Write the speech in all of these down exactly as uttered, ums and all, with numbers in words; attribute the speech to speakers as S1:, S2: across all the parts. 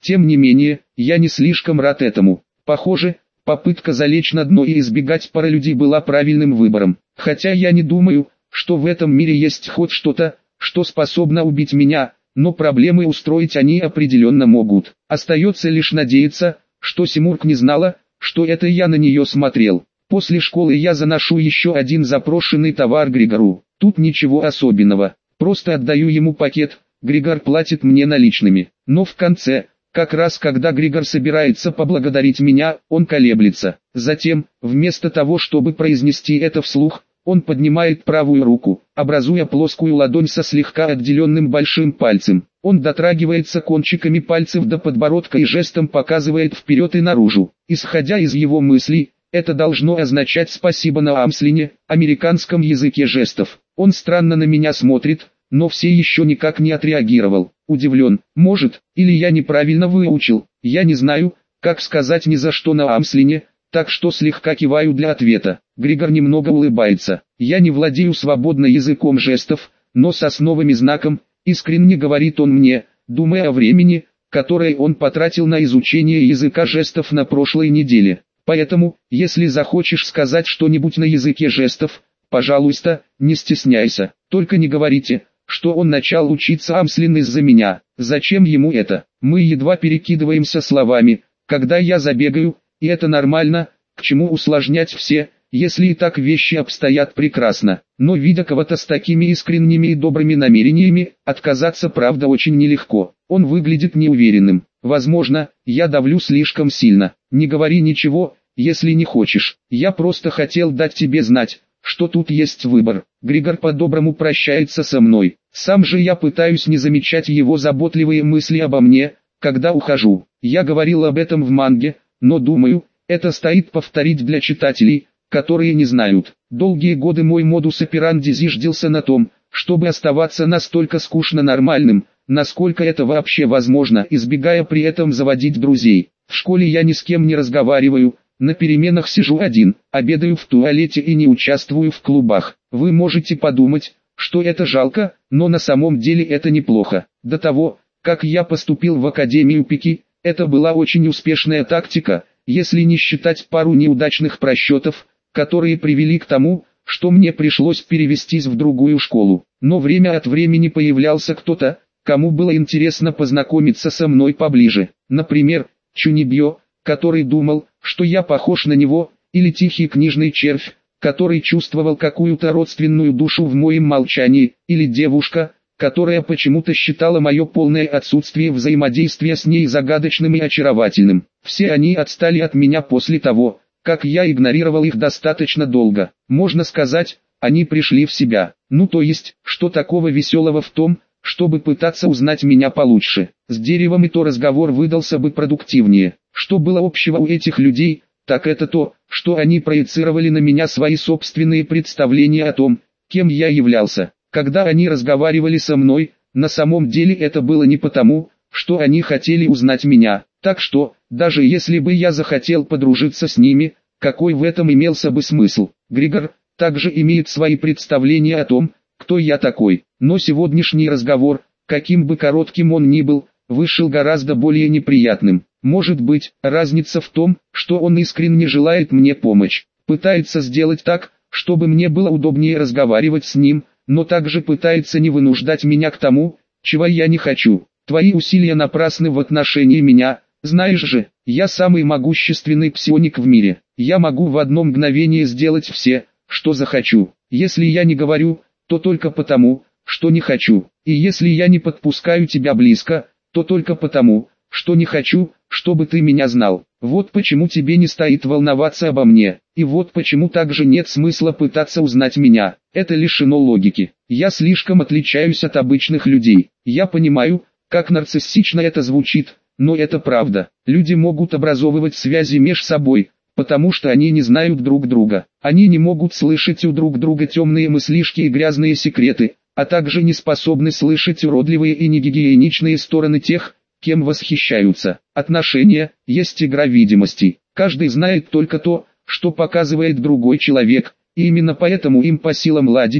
S1: Тем не менее, я не слишком рад этому. Похоже, попытка залечь на дно и избегать паралюдей была правильным выбором. Хотя я не думаю, что в этом мире есть хоть что-то, что способно убить меня, но проблемы устроить они определенно могут. Остается лишь надеяться, что Симург не знала, что это я на нее смотрел. После школы я заношу еще один запрошенный товар Григору. Тут ничего особенного, просто отдаю ему пакет, Григор платит мне наличными. Но в конце, как раз когда Григор собирается поблагодарить меня, он колеблется. Затем, вместо того чтобы произнести это вслух, он поднимает правую руку, образуя плоскую ладонь со слегка отделенным большим пальцем. Он дотрагивается кончиками пальцев до подбородка и жестом показывает вперед и наружу. Исходя из его мыслей, это должно означать «спасибо» на амслине, американском языке жестов. Он странно на меня смотрит, но все еще никак не отреагировал. Удивлен, может, или я неправильно выучил, я не знаю, как сказать ни за что на амслине, так что слегка киваю для ответа. Григор немного улыбается. Я не владею свободно языком жестов, но с основами знаком, искренне говорит он мне, думая о времени, которое он потратил на изучение языка жестов на прошлой неделе. Поэтому, если захочешь сказать что-нибудь на языке жестов, пожалуйста, не стесняйся, только не говорите, что он начал учиться амслин из-за меня. Зачем ему это? Мы едва перекидываемся словами, когда я забегаю, и это нормально, к чему усложнять все, если и так вещи обстоят прекрасно. Но видя кого-то с такими искренними и добрыми намерениями, отказаться правда очень нелегко. Он выглядит неуверенным. Возможно, я давлю слишком сильно. Не говори ничего, если не хочешь. Я просто хотел дать тебе знать, что тут есть выбор. Григор по-доброму прощается со мной. Сам же я пытаюсь не замечать его заботливые мысли обо мне, когда ухожу. Я говорил об этом в манге, но думаю, это стоит повторить для читателей, которые не знают. Долгие годы мой модус операнди зиждился на том, чтобы оставаться настолько скучно нормальным, насколько это вообще возможно, избегая при этом заводить друзей. В школе я ни с кем не разговариваю, на переменах сижу один, обедаю в туалете и не участвую в клубах. Вы можете подумать, что это жалко, но на самом деле это неплохо. До того, как я поступил в Академию Пики, это была очень успешная тактика, если не считать пару неудачных просчетов, которые привели к тому, что мне пришлось перевестись в другую школу. Но время от времени появлялся кто-то, кому было интересно познакомиться со мной поближе. Например, Чунибьё, который думал, что я похож на него, или тихий книжный червь, который чувствовал какую-то родственную душу в моем молчании, или девушка, которая почему-то считала мое полное отсутствие взаимодействия с ней загадочным и очаровательным. Все они отстали от меня после того, как я игнорировал их достаточно долго. Можно сказать, они пришли в себя. Ну то есть, что такого веселого в том, чтобы пытаться узнать меня получше. С деревом и то разговор выдался бы продуктивнее. Что было общего у этих людей, так это то, что они проецировали на меня свои собственные представления о том, кем я являлся. Когда они разговаривали со мной, на самом деле это было не потому, что они хотели узнать меня. Так что, даже если бы я захотел подружиться с ними, какой в этом имелся бы смысл? Григор также имеет свои представления о том, кто я такой. Но сегодняшний разговор, каким бы коротким он ни был, вышел гораздо более неприятным. Может быть, разница в том, что он искренне желает мне помочь, пытается сделать так, чтобы мне было удобнее разговаривать с ним, но также пытается не вынуждать меня к тому, чего я не хочу. Твои усилия напрасны в отношении меня, знаешь же, я самый могущественный псионик в мире. Я могу в одно мгновение сделать все, что захочу. Если я не говорю, то только потому, что не хочу. И если я не подпускаю тебя близко, то только потому, что не хочу, чтобы ты меня знал. Вот почему тебе не стоит волноваться обо мне. И вот почему также нет смысла пытаться узнать меня. Это лишено логики. Я слишком отличаюсь от обычных людей. Я понимаю, как нарциссично это звучит, но это правда. Люди могут образовывать связи между собой, потому что они не знают друг друга. Они не могут слышать у друг друга темные мыслишки и грязные секреты, а также не способны слышать уродливые и негигиеничные стороны тех, кем восхищаются. Отношения – есть игра видимостей. Каждый знает только то, что показывает другой человек, и именно поэтому им по силам ладить,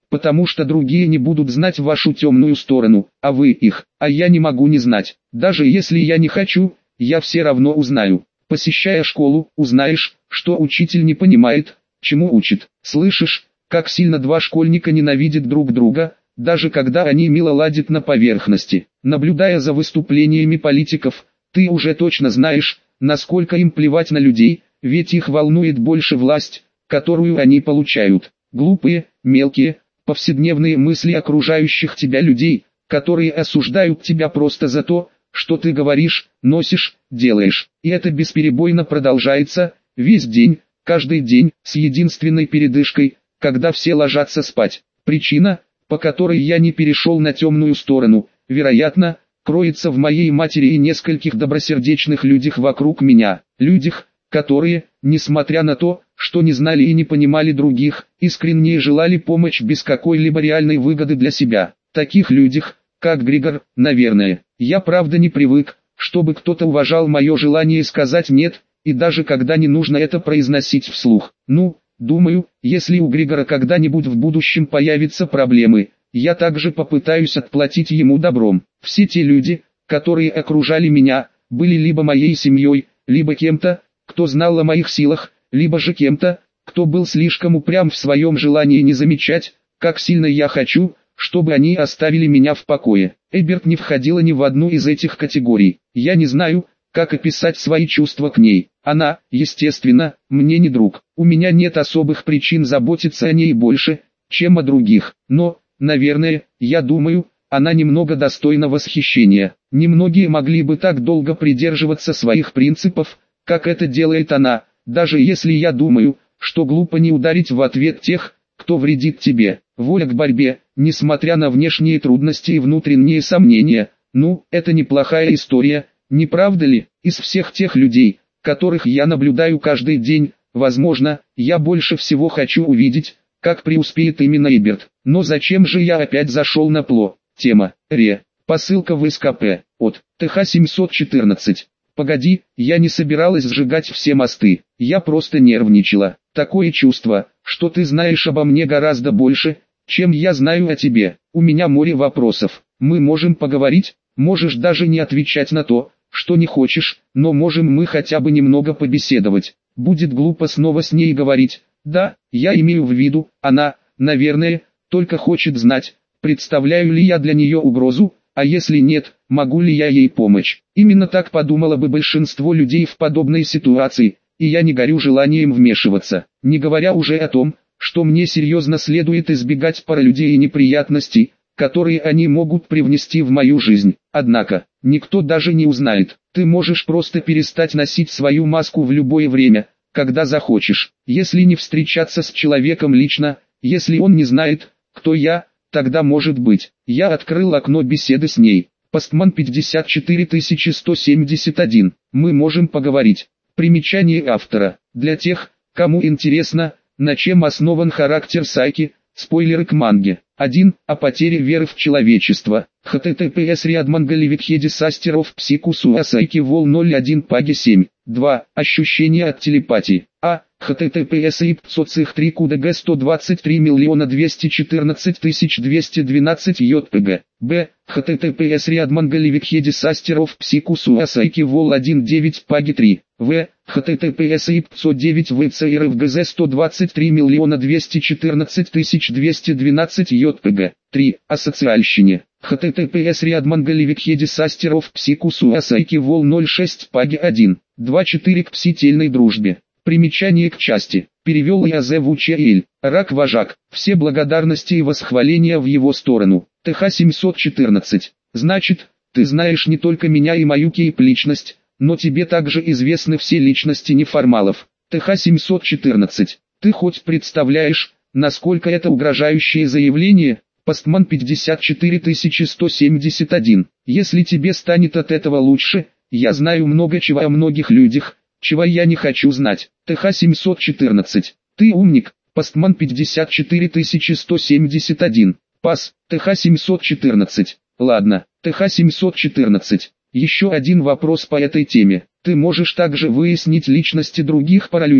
S1: потому что другие не будут знать вашу темную сторону, а вы их, а я не могу не знать. Даже если я не хочу, я все равно узнаю. Посещая школу, узнаешь, что учитель не понимает, чему учит. Слышишь, как сильно два школьника ненавидят друг друга, даже когда они мило ладят на поверхности. Наблюдая за выступлениями политиков, ты уже точно знаешь, насколько им плевать на людей, ведь их волнует больше власть, которую они получают. Глупые, мелкие, повседневные мысли окружающих тебя людей, которые осуждают тебя просто за то, что ты говоришь, носишь, делаешь. И это бесперебойно продолжается, весь день, каждый день, с единственной передышкой, когда все ложатся спать. Причина, по которой я не перешел на темную сторону, вероятно, кроется в моей матери и нескольких добросердечных людях вокруг меня. Людях, которые, несмотря на то, что не знали и не понимали других, искренне желали помочь без какой-либо реальной выгоды для себя. Таких людях, как Григор, наверное. Я правда не привык, чтобы кто-то уважал мое желание сказать «нет», и даже когда не нужно это произносить вслух. Ну, думаю, если у Григора когда-нибудь в будущем появятся проблемы, я также попытаюсь отплатить ему добром. Все те люди, которые окружали меня, были либо моей семьей, либо кем-то, кто знал о моих силах, либо же кем-то, кто был слишком упрям в своем желании не замечать, как сильно я хочу, чтобы они оставили меня в покое. Эберт не входила ни в одну из этих категорий. Я не знаю, как описать свои чувства к ней. Она, естественно, мне не друг. У меня нет особых причин заботиться о ней больше, чем о других. Но, наверное, я думаю, она немного достойна восхищения. Немногие могли бы так долго придерживаться своих принципов, как это делает она, даже если я думаю, что глупо не ударить в ответ тех, кто вредит тебе. Воля к борьбе, несмотря на внешние трудности и внутренние сомнения. Ну, это неплохая история, не правда ли? Из всех тех людей, которых я наблюдаю каждый день, возможно, я больше всего хочу увидеть, как преуспеет именно Эберт. Но зачем же я опять зашел на ПЛО? Тема. Ре. Посылка в СКП. От. ТХ семьсот четырнадцать. Погоди, я не собиралась сжигать все мосты. Я просто нервничала. Такое чувство, что ты знаешь обо мне гораздо больше, чем я знаю о тебе. У меня море вопросов. Мы можем поговорить, можешь даже не отвечать на то, что не хочешь, но можем мы хотя бы немного побеседовать. Будет глупо снова с ней говорить. Да, я имею в виду, она, наверное, только хочет знать, представляю ли я для нее угрозу, а если нет, могу ли я ей помочь. Именно так подумало бы большинство людей в подобной ситуации, и я не горю желанием вмешиваться. Не говоря уже о том, что мне серьезно следует избегать пары людей и неприятностей, которые они могут привнести в мою жизнь. Однако, никто даже не узнает. Ты можешь просто перестать носить свою маску в любое время, когда захочешь. Если не встречаться с человеком лично, если он не знает, кто я, тогда может быть. Я открыл окно беседы с ней. Постман пятьдесят четыре тысячи сто семьдесят один. Мы можем поговорить. Примечание автора. Для тех, кому интересно, на чем основан характер сайки, спойлеры к манге. один. О потере веры в человечество. https рядмангаливикхеди састеров псикусу асайки вол ноль один паги семь. два. Ощущения от телепатии. А. https ипцоцих три кудг сто двадцать три миллиона двести четырнадцать тысяч двести двенадцать jpg. Б. https рядмангаливикхеди састеров псикусу асайки вол один девять паги три. В. https ипцо девять вцрфгз сто двадцать три миллиона двести четырнадцать тысяч двести двенадцать jpg. три. О социальщине. https рядмангаливикхеди састеров псикусу асайки вол ноль шесть паги один. два четыре к псительной дружбе. Примечание к части. Перевел Язе Вучаэль. Рак-вожак. Все благодарности и восхваления в его сторону. ТХ семьсот четырнадцать. Значит, ты знаешь не только меня и мою кейп-личность, но тебе также известны все личности неформалов. ТХ семьсот четырнадцать. Ты хоть представляешь, насколько это угрожающее заявление? Постман пятьдесят четыре тысячи сто семьдесят один. Если тебе станет от этого лучше, я знаю много чего о многих людях, чего я не хочу знать. ТХ семьсот четырнадцать. Ты умник. Постман пятьдесят четыре тысячи сто семьдесят один. Пас. ТХ семьсот четырнадцать. Ладно. ТХ семьсот четырнадцать. Еще один вопрос по этой теме. Ты можешь также выяснить личности других паралюдей,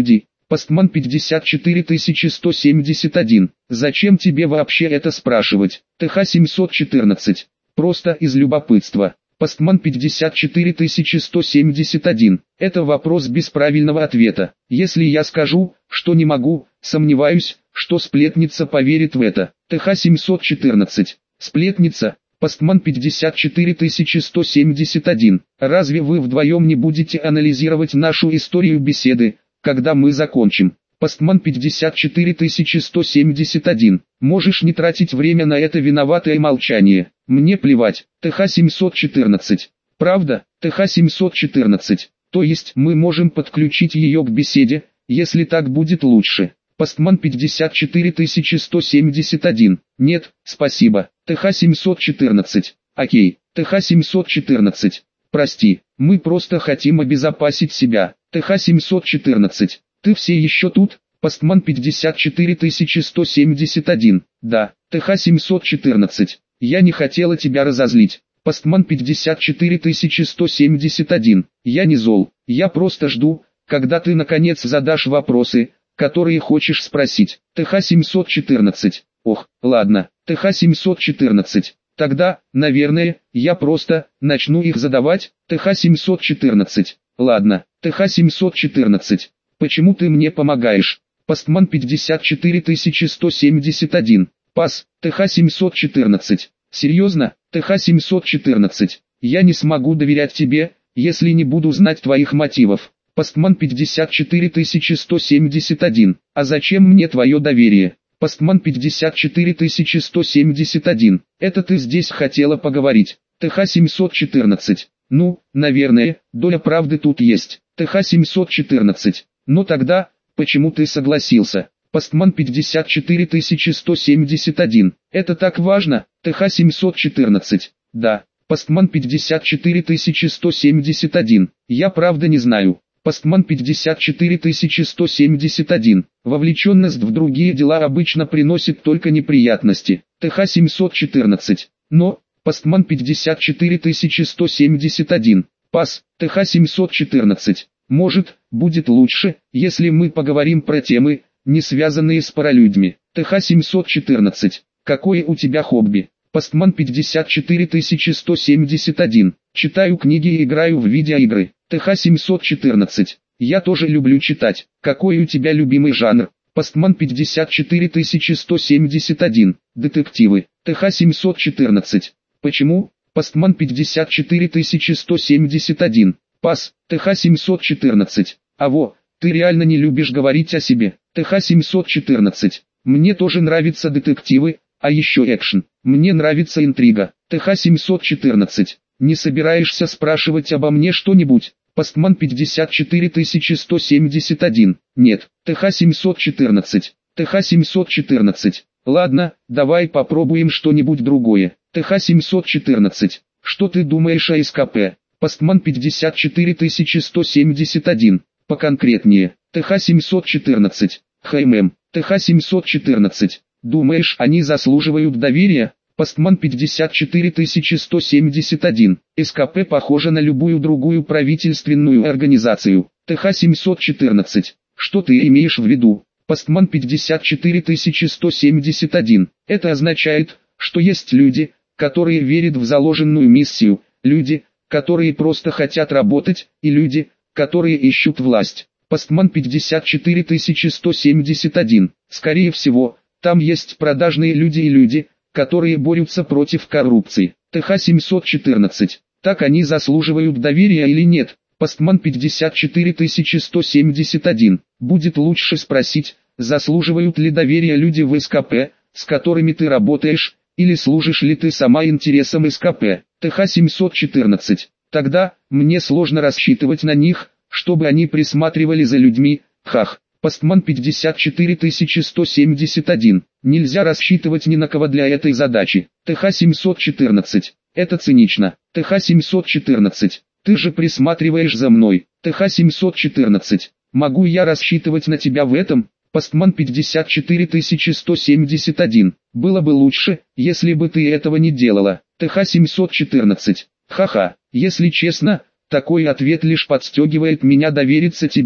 S1: Постман пятьдесят четыре тысячи сто семьдесят один. Зачем тебе вообще это спрашивать? ТХ семьсот четырнадцать. Просто из любопытства. Постман пятьдесят четыре тысячи сто семьдесят один. Это вопрос без правильного ответа. Если я скажу, что не могу, сомневаюсь, что сплетница поверит в это. ТХ семьсот четырнадцать. Сплетница. Постман пятьдесят четыре тысячи сто семьдесят один. Разве вы вдвоем не будете анализировать нашу историю беседы, когда мы закончим? Постман пятьдесят четыре тысячи сто семьдесят один. Можешь не тратить время на это виноватое молчание. Мне плевать. ТХ семьсот четырнадцать. Правда? ТХ семьсот четырнадцать. То есть мы можем подключить ее к беседе, если так будет лучше. Постман пятьдесят четыре тысячи сто семьдесят один. Нет, спасибо. ТХ семьсот четырнадцать. Окей. ТХ семьсот четырнадцать. Прости, мы просто хотим обезопасить себя. ТХ семьсот четырнадцать. Ты все еще тут? Постман пятьдесят четыре тысячи сто семьдесят один. Да. ТХ семьсот четырнадцать. Я не хотела тебя разозлить. Постман пятьдесят четыре тысячи сто семьдесят один. Я не зол. Я просто жду, когда ты наконец задашь вопросы, которые хочешь спросить. ТХ семьсот четырнадцать. Ох, ладно. ТХ семьсот четырнадцать. Тогда, наверное, я просто начну их задавать. ТХ семьсот четырнадцать. Ладно. ТХ семьсот четырнадцать. Почему ты мне помогаешь? Постман пятьдесят четыре тысячи сто семьдесят один. Пас. ТХ семьсот четырнадцать. Серьезно? ТХ семьсот четырнадцать. Я не смогу доверять тебе, если не буду знать твоих мотивов. Постман пятьдесят четыре тысячи сто семьдесят один. А зачем мне твое доверие? Постман пятьдесят четыре тысячи сто семьдесят один. Это ты здесь хотела поговорить. ТХ семьсот четырнадцать. Ну, наверное, доля правды тут есть. ТХ семьсот четырнадцать. Но тогда, почему ты согласился? Постман пятьдесят четыре тысячи сто семьдесят один. Это так важно? ТХ семьсот четырнадцать. Да. Постман пятьдесят четыре тысячи сто семьдесят один. Я правда не знаю. Постман пятьдесят четыре тысячи сто семьдесят один. Вовлеченность в другие дела обычно приносит только неприятности. ТХ семьсот четырнадцать. Но, Постман пятьдесят четыре тысячи сто семьдесят один. Пас. ТХ семьсот четырнадцать. Может, будет лучше, если мы поговорим про темы, не связанные с паралюдьми. ТХ семьсот четырнадцать. Какое у тебя хобби? Постман пятьдесят четыре тысячи сто семьдесят один. Читаю книги и играю в видеоигры. ТХ семьсот четырнадцать. Я тоже люблю читать. Какой у тебя любимый жанр? Постман пятьдесят четыре тысячи сто семьдесят один. Детективы. ТХ семьсот четырнадцать. Почему? Постман пятьдесят четыре тысячи сто семьдесят один. Пас. ТХ семьсот четырнадцать. Аво, ты реально не любишь говорить о себе. ТХ семьсот четырнадцать. Мне тоже нравятся детективы, а еще экшен. Мне нравится интрига. ТХ семьсот четырнадцать. Не собираешься спрашивать обо мне что-нибудь? Постман пятьдесят четыре тысячи сто семьдесят один. Нет. ТХ семьсот четырнадцать. ТХ семьсот четырнадцать. Ладно, давай попробуем что-нибудь другое. ТХ семьсот четырнадцать. Что ты думаешь о СКП? Постман пятьдесят четыре тысячи сто семьдесят один. Поконкретнее. ТХ семьсот четырнадцать. ХММ. ТХ семьсот четырнадцать. Думаешь, они заслуживают доверия? Постман пятьдесят четыре тысячи сто семьдесят один. СКП похожа на любую другую правительственную организацию. ТХ семьсот четырнадцать. Что ты имеешь в виду? Постман пятьдесят четыре тысячи сто семьдесят один. Это означает, что есть люди, которые верят в заложенную миссию, люди, которые просто хотят работать, и люди, которые ищут власть. Постман пятьдесят четыре тысячи сто семьдесят один. Скорее всего, там есть продажные люди и люди, которые борются против коррупции. ТХ семьсот четырнадцать. Так они заслуживают доверия или нет? Постман пятьдесят четыре тысячи сто семьдесят один. Будет лучше спросить, заслуживают ли доверия люди в СКП, с которыми ты работаешь, или служишь ли ты сама интересам СКП. ТХ семьсот четырнадцать. Тогда, мне сложно рассчитывать на них, чтобы они присматривали за людьми. Хах. Постман пятьдесят четыре тысячи сто семьдесят один. Нельзя рассчитывать ни на кого для этой задачи. ТХ семьсот четырнадцать. Это цинично. ТХ семьсот четырнадцать. Ты же присматриваешь за мной. ТХ семьсот четырнадцать. Могу я рассчитывать на тебя в этом? Постман пятьдесят четыре тысячи сто семьдесят один. Было бы лучше, если бы ты этого не делала. ТХ семьсот четырнадцать. Ха-ха. Если честно, такой ответ лишь подстегивает меня довериться тебе.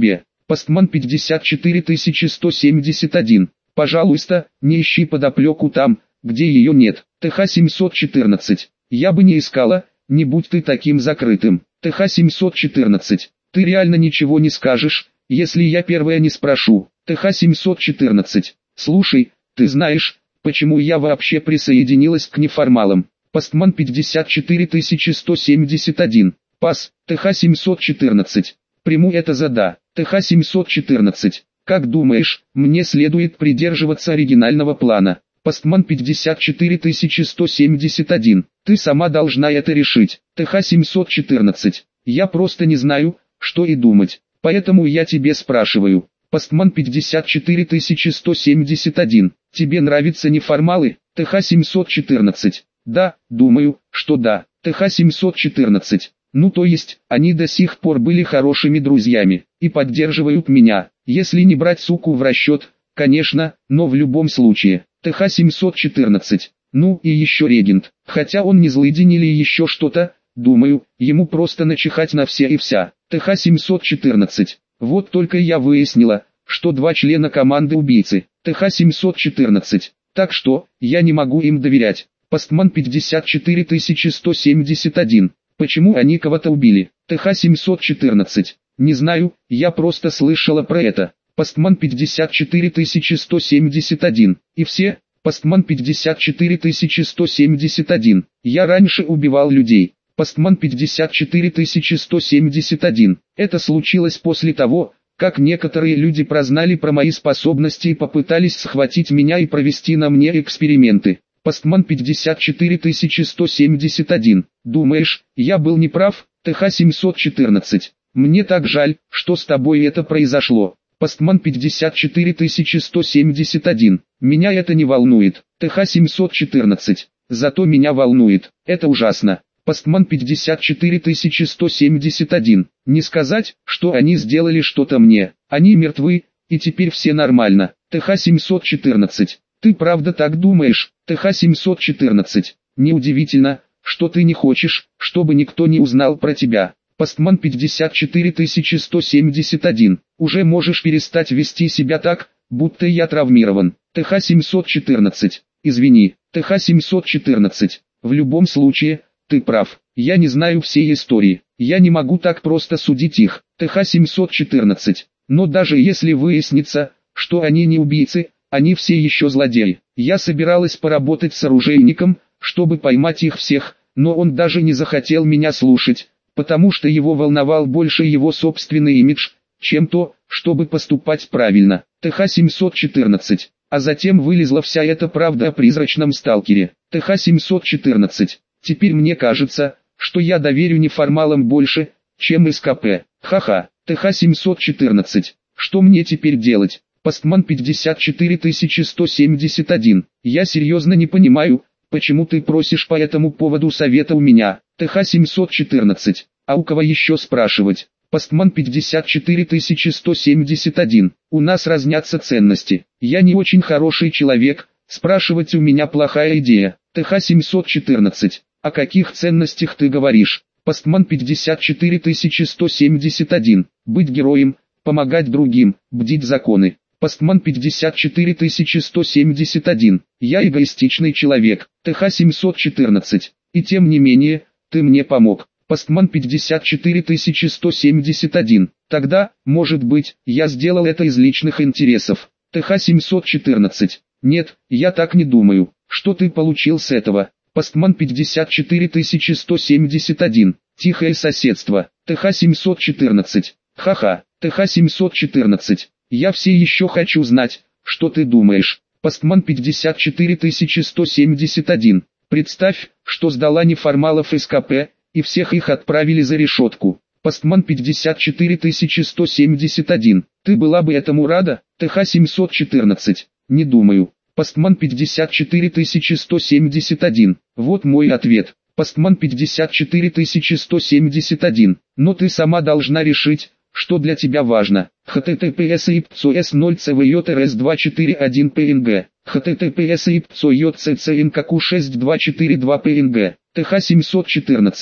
S1: Постман пятьдесят четыре тысячи сто семьдесят один. Пожалуйста, не ищи подоплеку там, где ее нет. ТХ семьсот четырнадцать. Я бы не искала, не будь ты таким закрытым. ТХ семьсот четырнадцать. Ты реально ничего не скажешь, если я первая не спрошу. ТХ семьсот четырнадцать. Слушай, ты знаешь, почему я вообще присоединилась к неформалам? Постман пятьдесят четыре тысячи сто семьдесят один. Пас. ТХ семьсот четырнадцать. Приму это за да. ТХ семьсот четырнадцать. Как думаешь, мне следует придерживаться оригинального плана? Постман пятьдесят четыре тысячи сто семьдесят один. Ты сама должна это решить. ТХ семьсот четырнадцать. Я просто не знаю, что и думать, поэтому я тебе спрашиваю. Постман пятьдесят четыре тысячи сто семьдесят один. Тебе нравятся неформалы? ТХ семьсот четырнадцать. Да, думаю, что да. ТХ семьсот четырнадцать. Ну то есть, они до сих пор были хорошими друзьями, и поддерживают меня, если не брать суку в расчет, конечно, но в любом случае. ТХ семьсот четырнадцать. Ну и еще регент, хотя он не злыдень или еще что-то, думаю, ему просто начихать на все и вся. ТХ семьсот четырнадцать. Вот только я выяснила, что два члена команды убийцы. ТХ семьсот четырнадцать. Так что, я не могу им доверять. Постман пятьдесят четыре тысячи сто семьдесят один. Почему они кого-то убили? ТХ семьсот четырнадцать. Не знаю, я просто слышала про это. Постман пятьдесят четыре тысячи сто семьдесят один. И все? Постман пятьдесят четыре тысячи сто семьдесят один. Я раньше убивал людей. Постман пятьдесят четыре тысячи сто семьдесят один. Это случилось после того, как некоторые люди прознали про мои способности и попытались схватить меня и провести на мне эксперименты. Постман пятьдесят четыре тысячи сто семьдесят один. Думаешь, я был неправ? ТХ семьсот четырнадцать. Мне так жаль, что с тобой это произошло. Постман пятьдесят четыре тысячи сто семьдесят один. Меня это не волнует. ТХ семьсот четырнадцать. Зато меня волнует. Это ужасно. Постман пятьдесят четыре тысячи сто семьдесят один. Не сказать, что они сделали что-то мне. Они мертвы, и теперь все нормально. ТХ семьсот четырнадцать. Ты правда так думаешь? ТХ семьсот четырнадцать. Неудивительно, что ты не хочешь, чтобы никто не узнал про тебя. Постман пятьдесят четыре тысячи сто семьдесят один. Уже можешь перестать вести себя так, будто я травмирован. ТХ семьсот четырнадцать. Извини. ТХ семьсот четырнадцать. В любом случае, ты прав. Я не знаю всей истории. Я не могу так просто судить их. ТХ семьсот четырнадцать. Но даже если выяснится, что они не убийцы, они все еще злодеи. Я собиралась поработать с оружейником, чтобы поймать их всех, но он даже не захотел меня слушать, потому что его волновал больше его собственный имидж, чем то, чтобы поступать правильно. ТХ семьсот четырнадцать. А затем вылезла вся эта правда о призрачном сталкере. ТХ семьсот четырнадцать. Теперь мне кажется, что я доверю неформалам больше, чем СКП. Ха-ха. ТХ семьсот четырнадцать. Что мне теперь делать? Постман пятьдесят четыре тысячи сто семьдесят один. Я серьезно не понимаю, почему ты просишь по этому поводу совета у меня. ТХ семьсот четырнадцать. А у кого еще спрашивать? Постман пятьдесят четыре тысячи сто семьдесят один. У нас разнятся ценности. Я не очень хороший человек, спрашивать у меня плохая идея. ТХ семьсот четырнадцать. О каких ценностях ты говоришь? Постман пятьдесят четыре тысячи сто семьдесят один. Быть героем, помогать другим, бдить законы. Постман пятьдесят четыре тысячи сто семьдесят один. Я эгоистичный человек. ТХ семьсот четырнадцать. И тем не менее, ты мне помог. Постман пятьдесят четыре тысячи сто семьдесят один. Тогда, может быть, я сделал это из личных интересов. ТХ семьсот четырнадцать. Нет, я так не думаю. Что ты получил с этого? Постман пятьдесят четыре тысячи сто семьдесят один. Тихое соседство. ТХ семьсот четырнадцать. Ха-ха. ТХ семьсот четырнадцать. Я все еще хочу знать, что ты думаешь. Постман пятьдесят четыре тысячи сто семьдесят один. Представь, что сдала неформалов СКП, и всех их отправили за решетку. Постман пятьдесят четыре тысячи сто семьдесят один. Ты была бы этому рада? ТХ семьсот четырнадцать. Не думаю. Постман пятьдесят четыре тысячи сто семьдесят один. Вот мой ответ. Постман пятьдесят четыре тысячи сто семьдесят один. Но ты сама должна решить, что для тебя важно. https ипцос ноль цвйрс два четыре один png. https ипцос нкку шесть два четыре два png. ТХ семьсот четырнадцать.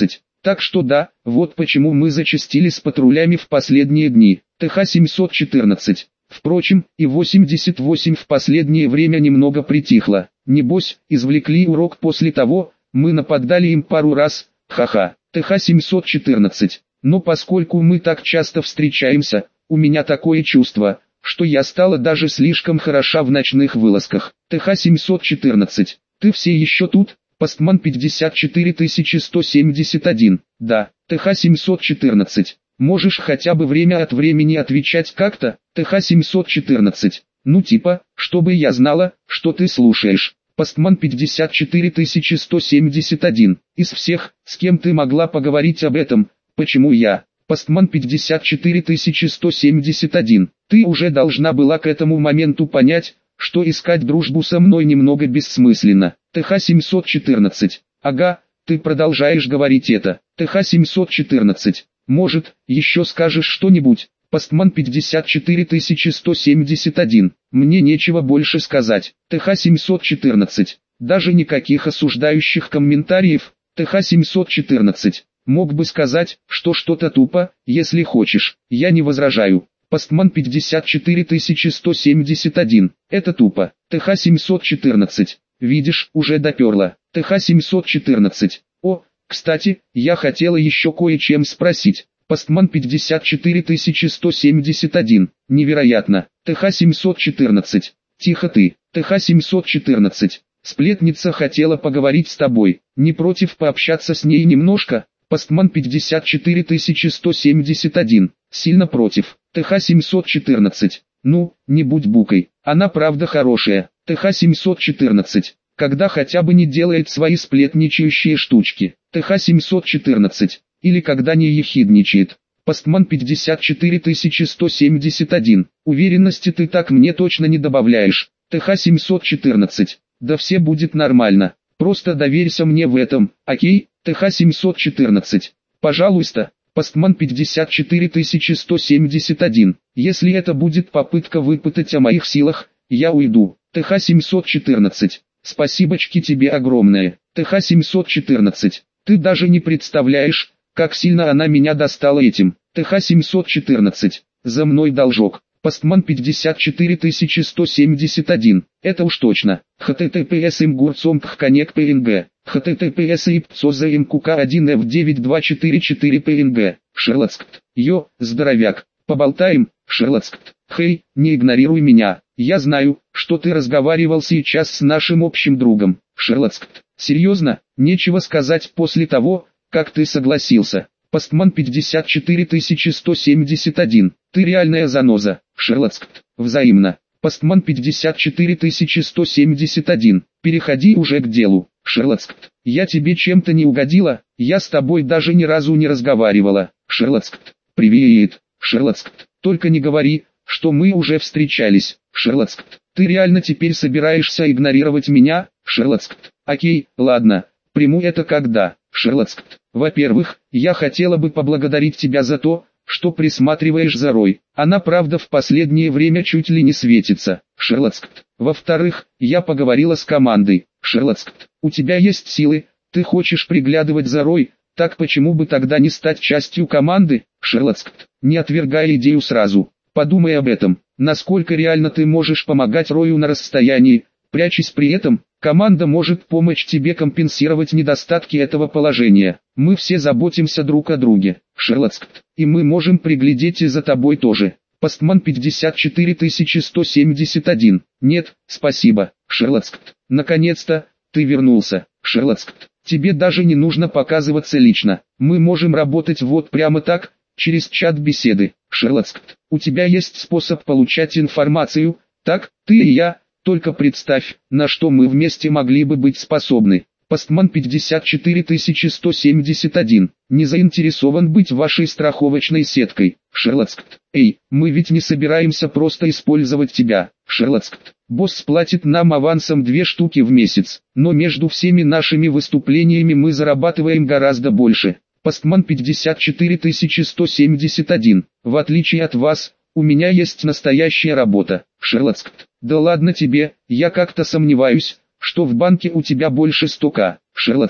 S1: Так что да, вот почему мы зачастили с патрулями в последние дни. ТХ семьсот четырнадцать. Впрочем, и восемьдесят восемь в последнее время немного притихло. Небось, извлекли урок после того, мы нападали им пару раз, ха-ха. ТХ семьсот четырнадцать. Но поскольку мы так часто встречаемся, у меня такое чувство, что я стала даже слишком хороша в ночных вылазках. ТХ семьсот четырнадцать. Ты все еще тут? Постман пятьдесят четыре тысячи сто семьдесят один. Да. ТХ семьсот четырнадцать. Можешь хотя бы время от времени отвечать как-то? ТХ семьсот четырнадцать. Ну типа, чтобы я знала, что ты слушаешь. Постман пятьдесят четыре тысячи сто семьдесят один. Из всех, с кем ты могла поговорить об этом, почему я? Постман пятьдесят четыре тысячи сто семьдесят один. Ты уже должна была к этому моменту понять, что искать дружбу со мной немного бессмысленно. ТХ семьсот четырнадцать. Ага, ты продолжаешь говорить это. ТХ семьсот четырнадцать. Может, еще скажешь что-нибудь? Постман пятьдесят четыре тысячи сто семьдесят один. Мне нечего больше сказать. ТХ семьсот четырнадцать. Даже никаких осуждающих комментариев. ТХ семьсот четырнадцать. Мог бы сказать, что что-то тупо, если хочешь. Я не возражаю. Постман пятьдесят четыре тысячи сто семьдесят один. Это тупо. ТХ семьсот четырнадцать. Видишь, уже доперла. ТХ семьсот четырнадцать. О, кстати, я хотела еще кое-чем спросить. Постман пятьдесят четыре тысячи сто семьдесят один. Невероятно. ТХ семьсот четырнадцать. Тихо ты. ТХ семьсот четырнадцать. Сплетница хотела поговорить с тобой. Не против пообщаться с ней немножко? Постман пятьдесят четыре тысячи сто семьдесят один. Сильно против. ТХ семьсот четырнадцать. Ну, не будь букой. Она правда хорошая. ТХ семьсот четырнадцать. Когда хотя бы не делает свои сплетничающие штучки. ТХ семьсот четырнадцать. Или когда не ехидничает. Постман пятьдесят четыре тысячи сто семьдесят один. Уверенности ты так мне точно не добавляешь. ТХ семьсот четырнадцать. Да все будет нормально. Просто доверься мне в этом, окей? ТХ семьсот четырнадцать. Пожалуйста. Постман пятьдесят четыре тысячи сто семьдесят один. Если это будет попытка выпытать о моих силах, я уйду. ТХ семьсот четырнадцать. Спасибочки тебе огромное. ТХ семьсот четырнадцать. Ты даже не представляешь, как сильно она меня достала этим. ТХ семьсот четырнадцать. За мной должок. Постман пятьдесят четыре тысячи сто семьдесят один. Это уж точно. https imgurcomp коннект png. https ipsoza mqk один эф девять два четыре четыре png. Шерлоцкт. Йо, здоровяк. Поболтаем, Шерлоцкт. Хей, не игнорируй меня. Я знаю, что ты разговаривал сейчас с нашим общим другом. Шерлоцкт. Серьезно, нечего сказать после того, как ты согласился. Постман пятьдесят четыре тысячи сто семьдесят один. Ты реальная заноза. Шерлоцкт. Взаимно. Постман пятьдесят четыре тысячи сто семьдесят один. Переходи уже к делу. Шерлоцкт. Я тебе чем-то не угодила? Я с тобой даже ни разу не разговаривала. Шерлоцкт. Привет. Шерлоцкт. Только не говори, что мы уже встречались. Шерлоцкт. Ты реально теперь собираешься игнорировать меня? Шерлоцкт. Окей, ладно. Приму это когда. Шерлоцкт. Во-первых, я хотела бы поблагодарить тебя за то, что присматриваешь за Рой. Она правда в последнее время чуть ли не светится. Шерлоцкт. Во-вторых, я поговорила с командой. Шерлоцкт. У тебя есть силы, ты хочешь приглядывать за Рой, так почему бы тогда не стать частью команды? Шерлоцкт. Не отвергай идею сразу. Подумай об этом. Насколько реально ты можешь помогать Рою на расстоянии, прячась при этом? Команда может помочь тебе компенсировать недостатки этого положения. Мы все заботимся друг о друге. Шерлоцкт. И мы можем приглядеть и за тобой тоже. Постман пятьдесят четыре тысячи сто семьдесят один. Нет, спасибо. Шерлоцкт. Наконец-то, ты вернулся. Шерлоцкт. Тебе даже не нужно показываться лично. Мы можем работать вот прямо так, через чат беседы. Шерлоцкт. У тебя есть способ получать информацию, так, ты и я. Только представь, на что мы вместе могли бы быть способны. Постман пятьдесят четыре тысячи сто семьдесят один. Не заинтересован быть вашей страховочной сеткой. Шерлоцкт. Эй, мы ведь не собираемся просто использовать тебя. Шерлоцкт. Босс платит нам авансом две штуки в месяц, но между всеми нашими выступлениями мы зарабатываем гораздо больше. Постман пятьдесят четыре тысячи сто семьдесят один. В отличие от вас, у меня есть настоящая работа. Шерлоцкт. Да ладно тебе, я как-то сомневаюсь, что в банке у тебя больше ста. Шерлоцкт.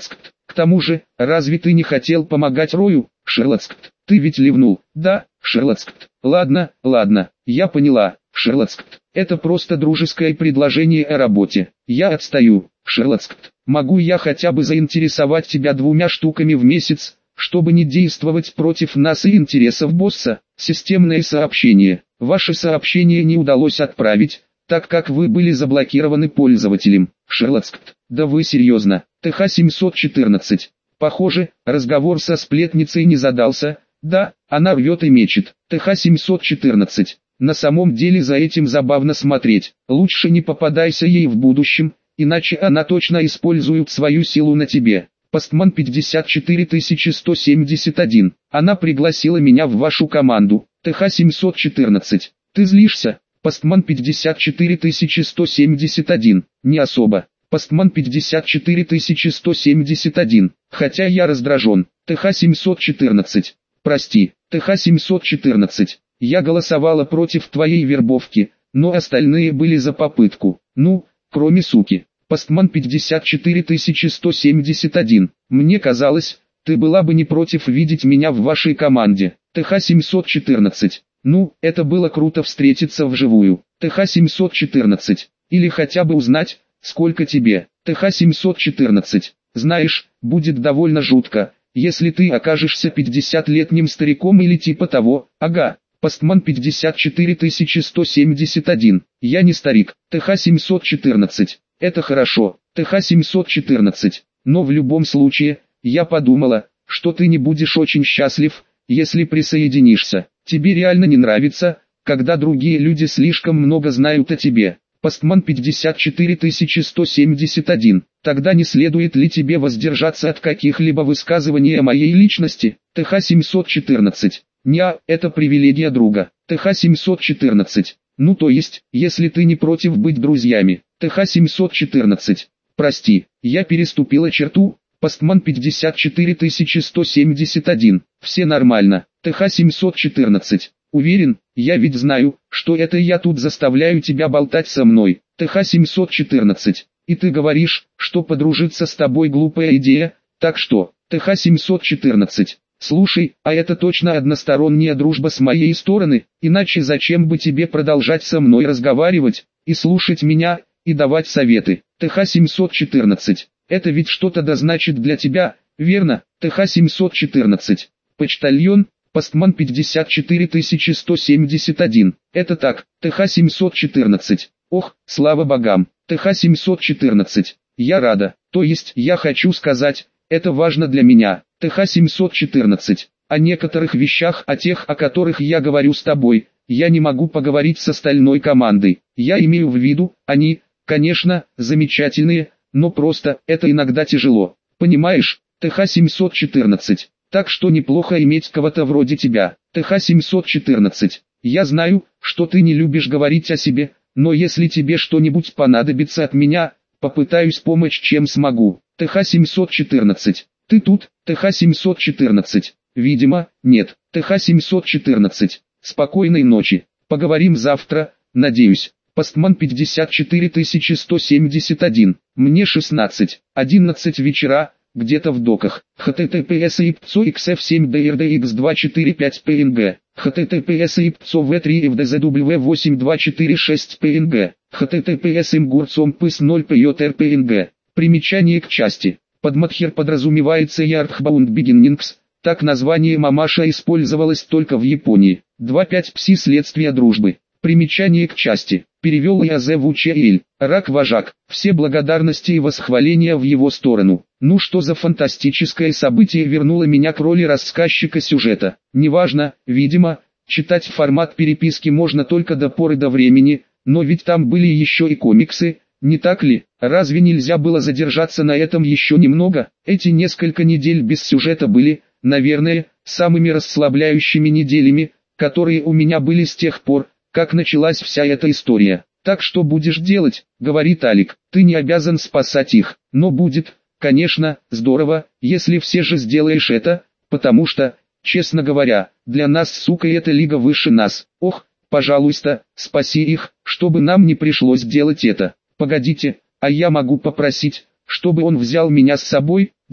S1: К тому же, разве ты не хотел помогать Рою, Шерлоцкт? Ты ведь ливнул, да, Шерлоцкт? Ладно, ладно, я поняла, Шерлоцкт. Это просто дружеское предложение о работе. Я отстаю, Шерлоцкт. Могу я хотя бы заинтересовать тебя двумя штуками в месяц, чтобы не действовать против нас и интересов босса? Системное сообщение. Ваше сообщение не удалось отправить, так как вы были заблокированы пользователем. Шерлоцкт. Да вы серьезно? Т Х семьсот четырнадцать. Похоже, разговор со сплетницей не задался. Да, она рвет и мечет. Т Х семьсот четырнадцать. На самом деле за этим забавно смотреть. Лучше не попадайся ей в будущем, иначе она точно использует свою силу на тебе. Постман пятьдесят четыре тысячи сто семьдесят один. Она пригласила меня в вашу команду. Т Х семьсот четырнадцать. Ты злишься? Постман пятьдесят четыре тысячи сто семьдесят один. Не особо. Постман пятьдесят четыре тысячи сто семьдесят один. Хотя я раздражен. Т Х семьсот четырнадцать. Прости, Т Х семьсот четырнадцать. Я голосовала против твоей вербовки, но остальные были за попытку. Ну, кроме суки. Постман пятьдесят четыре тысячи сто семьдесят один. Мне казалось, ты была бы не против видеть меня в вашей команде. Т Х семьсот четырнадцать. Ну, это было круто встретиться вживую. Т Х семьсот четырнадцать. Или хотя бы узнать, сколько тебе. Т Х семьсот четырнадцать. Знаешь, будет довольно жутко, если ты окажешься пятидесятилетним стариком или типа того. Ага. Постман пятьдесят четыре тысячи сто семьдесят один. Я не старик. Т Х семьсот четырнадцать. Это хорошо. Т Х семьсот четырнадцать. Но в любом случае, я подумала, что ты не будешь очень счастлив, если присоединишься. Тебе реально не нравится, когда другие люди слишком много знают о тебе. Постман пятьдесят четыре тысячи сто семьдесят один. Тогда не следует ли тебе воздержаться от каких-либо высказываний о моей личности? Т Х семьсот четырнадцать. Ня, это привилегия друга. Т Х семьсот четырнадцать. Ну то есть, если ты не против быть друзьями. Т Х семьсот четырнадцать. Прости, я переступила черту. Постман пятьдесят четыре тысячи сто семьдесят один. Все нормально. Т Х семьсот четырнадцать. Уверен, я ведь знаю, что это я тут заставляю тебя болтать со мной. Т Х семьсот четырнадцать. И ты говоришь, что подружиться с тобой глупая идея, так что, Т Х семьсот четырнадцать. Слушай, а это точно односторонняя дружба с моей стороны, иначе зачем бы тебе продолжать со мной разговаривать, и слушать меня, и давать советы. Т Х семьсот четырнадцать. Это ведь что-то да значит для тебя, верно? Т Х семьсот четырнадцать. Почтальон, Постман пятьдесят четыре тысячи сто семьдесят один. Это так, Т Х семьсот четырнадцать. Ох, слава богам. Т Х семьсот четырнадцать. Я рада, то есть я хочу сказать, это важно для меня. Т Х семьсот четырнадцать. О некоторых вещах, о тех, о которых я говорю с тобой, я не могу поговорить с остальной командой. Я имею в виду, они, конечно, замечательные, но просто, это иногда тяжело. Понимаешь? Т Х семьсот четырнадцать. Так что неплохо иметь кого-то вроде тебя. Т Х семьсот четырнадцать. Я знаю, что ты не любишь говорить о себе, но если тебе что-нибудь понадобится от меня, попытаюсь помочь чем смогу. Т Х семьсот четырнадцать. Ты тут? Т Х семьсот четырнадцать. Видимо, нет. Т Х семьсот четырнадцать. Спокойной ночи. Поговорим завтра, надеюсь. Постман пятьдесят четыре тысячи сто семьдесят один. Мне шестнадцать, одиннадцать вечера, где-то в доках. эйч ти ти пи эс ипцо икс эф семь ди эр ди икс два четыре пять пи эн джи. эйч ти ти пи эс ипцо ви три эф ди зет дабл ю восемь два четыре шесть пи эн джи. эйч ти ти пи эс имгурцом пис ноль пи эр пи эн джи. Примечание к части. Под Мадхер подразумевается Ярдхбаунд Beginnings. Так название Мамаша использовалось только в Японии. два пять Пси следствие дружбы. Примечание к части. Перевел Язе Вучеэль. Рак-вожак. Все благодарности и восхваления в его сторону. Ну что за фантастическое событие вернуло меня к роли рассказчика сюжета. Неважно, видимо, читать формат переписки можно только до поры до времени, но ведь там были еще и комиксы, не так ли? Разве нельзя было задержаться на этом еще немного? Эти несколько недель без сюжета были, наверное, самыми расслабляющими неделями, которые у меня были с тех пор, как началась вся эта история. Так что будешь делать, говорит Алик, ты не обязан спасать их, но будет, конечно, здорово, если все же сделаешь это, потому что, честно говоря, для нас, сука, эта лига выше нас. Ох, пожалуйста, спаси их, чтобы нам не пришлось делать это. Погодите, а я могу попросить, чтобы он взял меня с собой?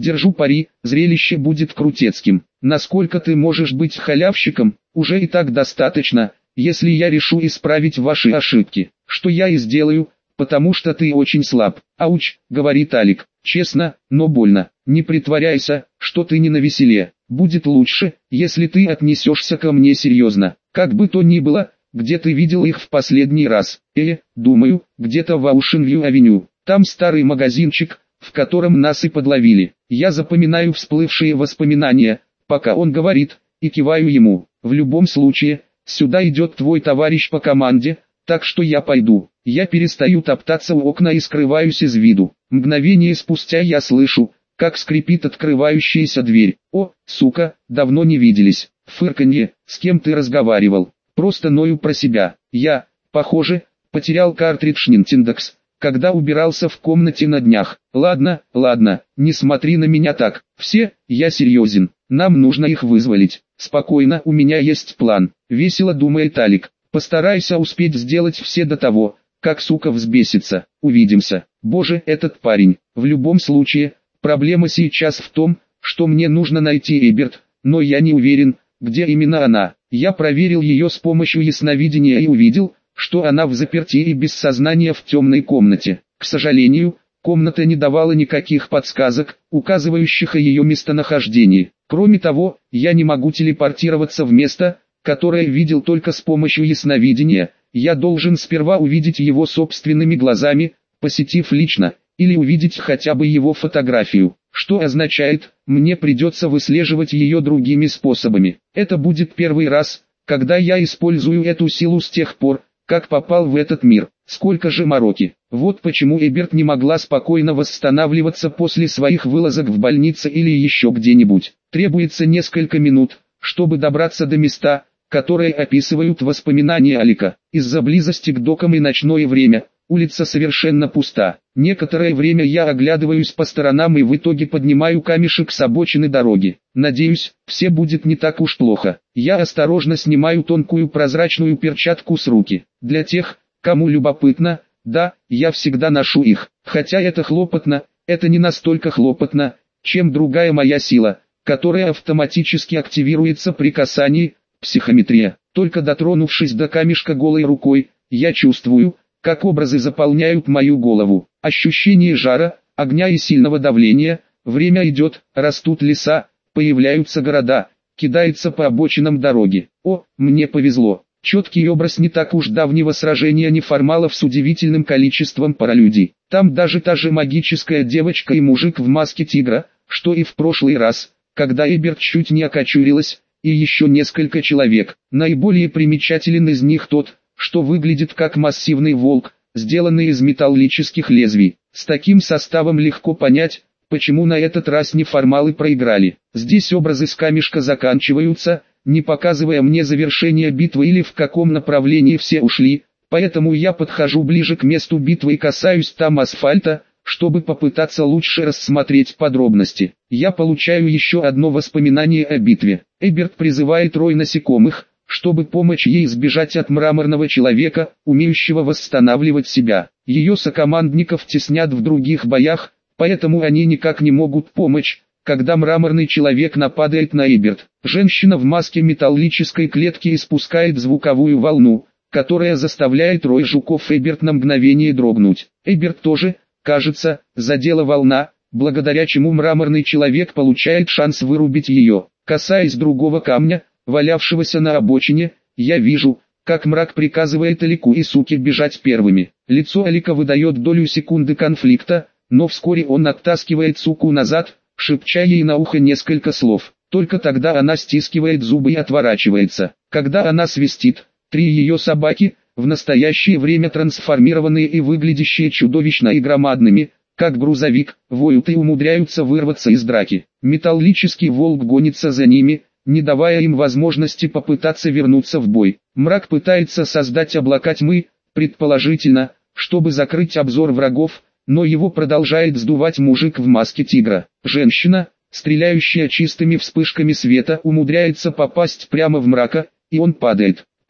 S1: Держу пари, зрелище будет крутецким. Насколько ты можешь быть халявщиком, уже и так достаточно, если я решу исправить ваши ошибки. Что я и сделаю, потому что ты очень слаб. Ауч, говорит Алик, честно, но больно. Не притворяйся, что ты не навеселе. Будет лучше, если ты отнесешься ко мне серьезно. Как бы то ни было, где ты видел их в последний раз? Э, думаю, где-то в Оушенвью-авеню. Там старый магазинчик, в котором нас и подловили. Я запоминаю всплывшие воспоминания, пока он говорит, и киваю ему. В любом случае, сюда идет твой товарищ по команде, так что я пойду. Я перестаю топтаться у окна и скрываюсь из виду. Мгновение спустя я слышу, как скрипит открывающаяся дверь. О, сука, давно не виделись. Фырканье, с кем ты разговаривал? Просто ною про себя. Я, похоже, потерял картридж Nintendox, когда убирался в комнате на днях. Ладно, ладно, не смотри на меня так. Все, я серьезен. Нам нужно их вызволить. Спокойно, у меня есть план. Весело думает Алик. Постарайся успеть сделать все до того, как сука взбесится. Увидимся. Боже, этот парень. В любом случае, проблема сейчас в том, что мне нужно найти Эберт, но я не уверен, где именно она. Я проверил ее с помощью ясновидения и увидел, что она в заперти и без сознания в темной комнате. К сожалению, комната не давала никаких подсказок, указывающих о ее местонахождении. Кроме того, я не могу телепортироваться в место, которое видел только с помощью ясновидения. Я должен сперва увидеть его собственными глазами, посетив лично, или увидеть хотя бы его фотографию, что означает, мне придется выслеживать ее другими способами. Это будет первый раз, когда я использую эту силу с тех пор, как попал в этот мир. Сколько же мороки. Вот почему Эберт не могла спокойно восстанавливаться после своих вылазок в больнице или еще где-нибудь. Требуется несколько минут, чтобы добраться до места, которые описывают воспоминания Алика. Из-за близости к докам и ночное время, улица совершенно пуста. Некоторое время я оглядываюсь по сторонам и в итоге поднимаю камешек с обочины дороги. Надеюсь, все будет не так уж плохо. Я осторожно снимаю тонкую прозрачную перчатку с руки. Для тех, кому любопытно, да, я всегда ношу их. Хотя это хлопотно, это не настолько хлопотно, чем другая моя сила, которая автоматически активируется при касании, психометрия. Только дотронувшись до камешка голой рукой, я чувствую, как образы заполняют мою голову. Ощущение жара, огня и сильного давления. Время идет, растут леса, появляются города, кидается по обочинам дороги. О, мне повезло. Четкий образ не так уж давнего сражения неформалов с удивительным количеством паралюдей. Там даже та же магическая девочка и мужик в маске тигра, что и в прошлый раз, когда Эберт чуть не окочурилась, и еще несколько человек. Наиболее примечателен из них тот, что выглядит как массивный волк, сделанный из металлических лезвий. С таким составом легко понять, почему на этот раз неформалы проиграли. Здесь образы с камешка заканчиваются, не показывая мне завершение битвы или в каком направлении все ушли, поэтому я подхожу ближе к месту битвы и касаюсь там асфальта, чтобы попытаться лучше рассмотреть подробности. Я получаю еще одно воспоминание о битве. Эберт призывает рой насекомых, чтобы помочь ей избежать от мраморного человека, умеющего восстанавливать себя. Ее сокомандников теснят в других боях, поэтому они никак не могут помочь, когда мраморный человек нападает на Эберт. Женщина в маске металлической клетки испускает звуковую волну, которая заставляет рой жуков Эберт на мгновение дрогнуть. Эберт тоже, кажется, задела волна, благодаря чему мраморный человек получает шанс вырубить ее. Касаясь другого камня, валявшегося на обочине, я вижу, как мрак приказывает Алику и суке бежать первыми. Лицо Алика выдает долю секунды конфликта, но вскоре он оттаскивает суку назад, шепча ей на ухо несколько слов. Только тогда она стискивает зубы и отворачивается. Когда она свистит, три ее собаки, в настоящее время трансформированные и выглядящие чудовищно и громадными, как грузовик, воют и умудряются вырваться из драки. Металлический волк гонится за ними, не давая им возможности попытаться вернуться в бой. Мрак пытается создать облака тьмы, предположительно, чтобы закрыть обзор врагов, но его продолжает сдувать мужик в маске тигра. Женщина, стреляющая чистыми вспышками света, умудряется попасть прямо в мрака, и он падает.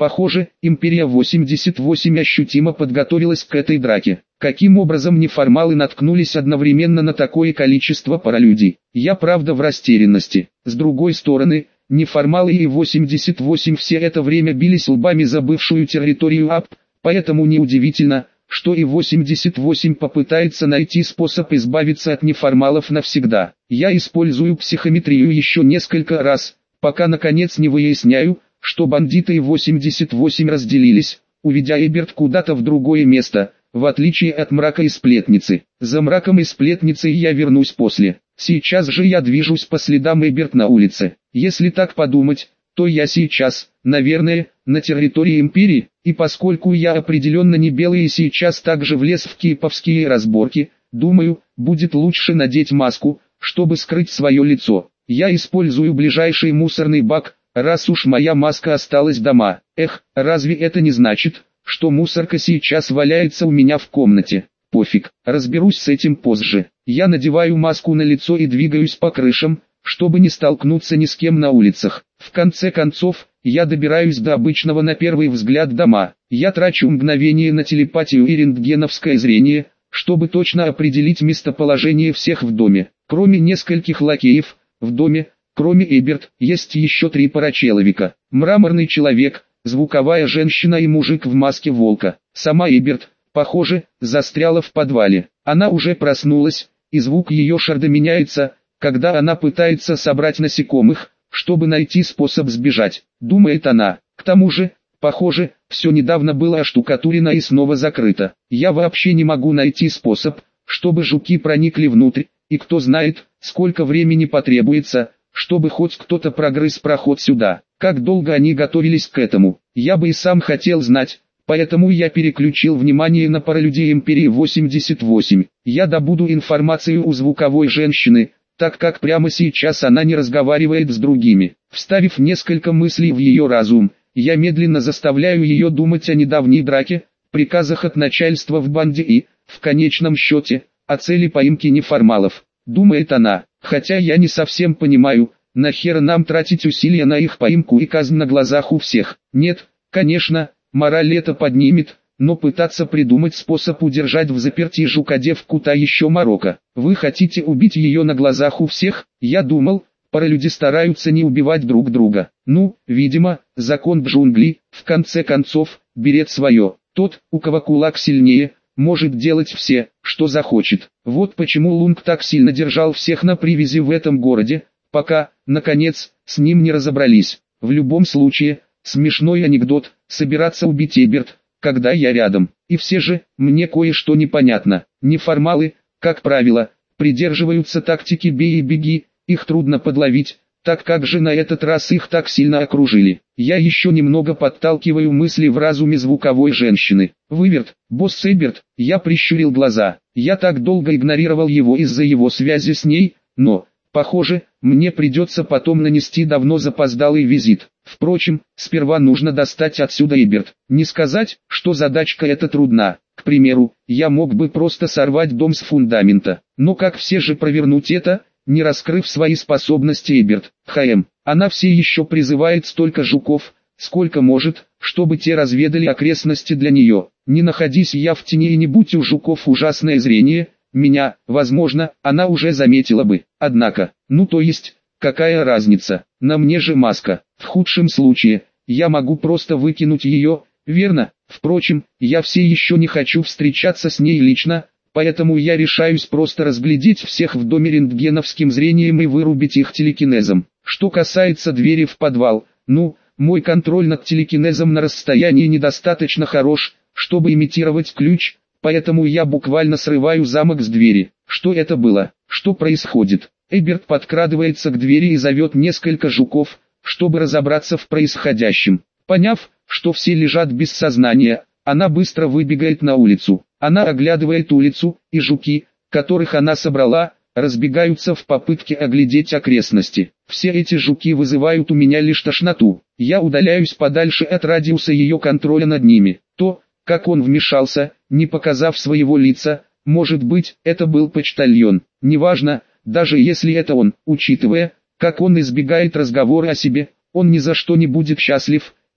S1: Похоже, Империя восемьдесят восемь ощутимо подготовилась к этой драке. Каким образом неформалы наткнулись одновременно на такое количество паралюдей? Я правда в растерянности. С другой стороны, неформалы и восемьдесят восемь все это время бились лбами за бывшую территорию АП, поэтому неудивительно, что и восемьдесят восемь попытается найти способ избавиться от неформалов навсегда. Я использую психометрию еще несколько раз, пока наконец не выясняю, что бандиты и восемьдесят восемь разделились, уведя Эберт куда-то в другое место, в отличие от мрака и сплетницы. За мраком и сплетницей я вернусь после. Сейчас же я движусь по следам Эберт на улице. Если так подумать, то я сейчас, наверное, на территории Империи, и поскольку я определенно не белый и сейчас также влез в киповские разборки, думаю, будет лучше надеть маску, чтобы скрыть свое лицо. Я использую ближайший мусорный бак, раз уж моя маска осталась дома. Эх, разве это не значит, что мусорка сейчас валяется у меня в комнате? Пофиг, разберусь с этим позже. Я надеваю маску на лицо и двигаюсь по крышам, чтобы не столкнуться ни с кем на улицах. В конце концов, я добираюсь до обычного на первый взгляд дома. Я трачу мгновение на телепатию и рентгеновское зрение, чтобы точно определить местоположение всех в доме. Кроме нескольких лакеев, в доме, кроме Эберт, есть еще три парачеловика. Мраморный человек, звуковая женщина и мужик в маске волка. Сама Эберт, похоже, застряла в подвале. Она уже проснулась, и звук ее шарда меняется, когда она пытается собрать насекомых, чтобы найти способ сбежать, думает она. К тому же, похоже, все недавно было оштукатурено и снова закрыто. Я вообще не могу найти способ, чтобы жуки проникли внутрь, и кто знает, сколько времени потребуется, чтобы хоть кто-то прогрыз проход сюда. Как долго они готовились к этому, я бы и сам хотел знать, поэтому я переключил внимание на паралюдей Империи восемьдесят восемь. Я добуду информацию у звуковой женщины, так как прямо сейчас она не разговаривает с другими. Вставив несколько мыслей в ее разум, я медленно заставляю ее думать о недавней драке, приказах от начальства в банде и, в конечном счете, о цели поимки неформалов. Думает она, хотя я не совсем понимаю, нахера нам тратить усилия на их поимку и казнь на глазах у всех. Нет, конечно, мораль это поднимет, но пытаться придумать способ удержать в заперти жука-девку та еще морока. Вы хотите убить ее на глазах у всех? Я думал, паралюди стараются не убивать друг друга. Ну, видимо, закон джунглей, в конце концов, берет свое. Тот, у кого кулак сильнее, может делать все, что захочет. Вот почему Лунг так сильно держал всех на привязи в этом городе, пока, наконец, с ним не разобрались. В любом случае, смешной анекдот, собираться убить Эберт, когда я рядом. И все же, мне кое-что непонятно. Неформалы, как правило, придерживаются тактики «бей и беги», их трудно подловить, так как же на этот раз их так сильно окружили. Я еще немного подталкиваю мысли в разуме звуковой женщины. Выверт, босс Эберт, я прищурил глаза. Я так долго игнорировал его из-за его связи с ней, но, похоже, мне придется потом нанести давно запоздалый визит. Впрочем, сперва нужно достать отсюда Эберт. Не сказать, что задачка эта трудна. К примеру, я мог бы просто сорвать дом с фундамента. Но как все же провернуть это, не раскрыв свои способности Эберт? ХМ. Она все еще призывает столько жуков, сколько может, чтобы те разведали окрестности для нее. Не находись я в тени и не будь у жуков ужасное зрение, меня, возможно, она уже заметила бы. Однако, ну то есть, какая разница, на мне же маска. В худшем случае, я могу просто выкинуть ее, верно? Впрочем, я все еще не хочу встречаться с ней лично, поэтому я решаюсь просто разглядеть всех в доме рентгеновским зрением и вырубить их телекинезом. Что касается двери в подвал, ну, мой контроль над телекинезом на расстоянии недостаточно хорош, чтобы имитировать ключ, поэтому я буквально срываю замок с двери. Что это было? Что происходит? Эберт подкрадывается к двери и зовет несколько жуков, чтобы разобраться в происходящем. Поняв, что все лежат без сознания, она быстро выбегает на улицу. Она оглядывает улицу, и жуки, которых она собрала, разбегаются в попытке оглядеть окрестности. Все эти жуки вызывают у меня лишь тошноту. Я удаляюсь подальше от радиуса ее контроля над ними. То, как он вмешался, не показав своего лица, может быть, это был почтальон. Неважно, даже если это он, учитывая, как он избегает разговора о себе, он ни за что не будет счастлив,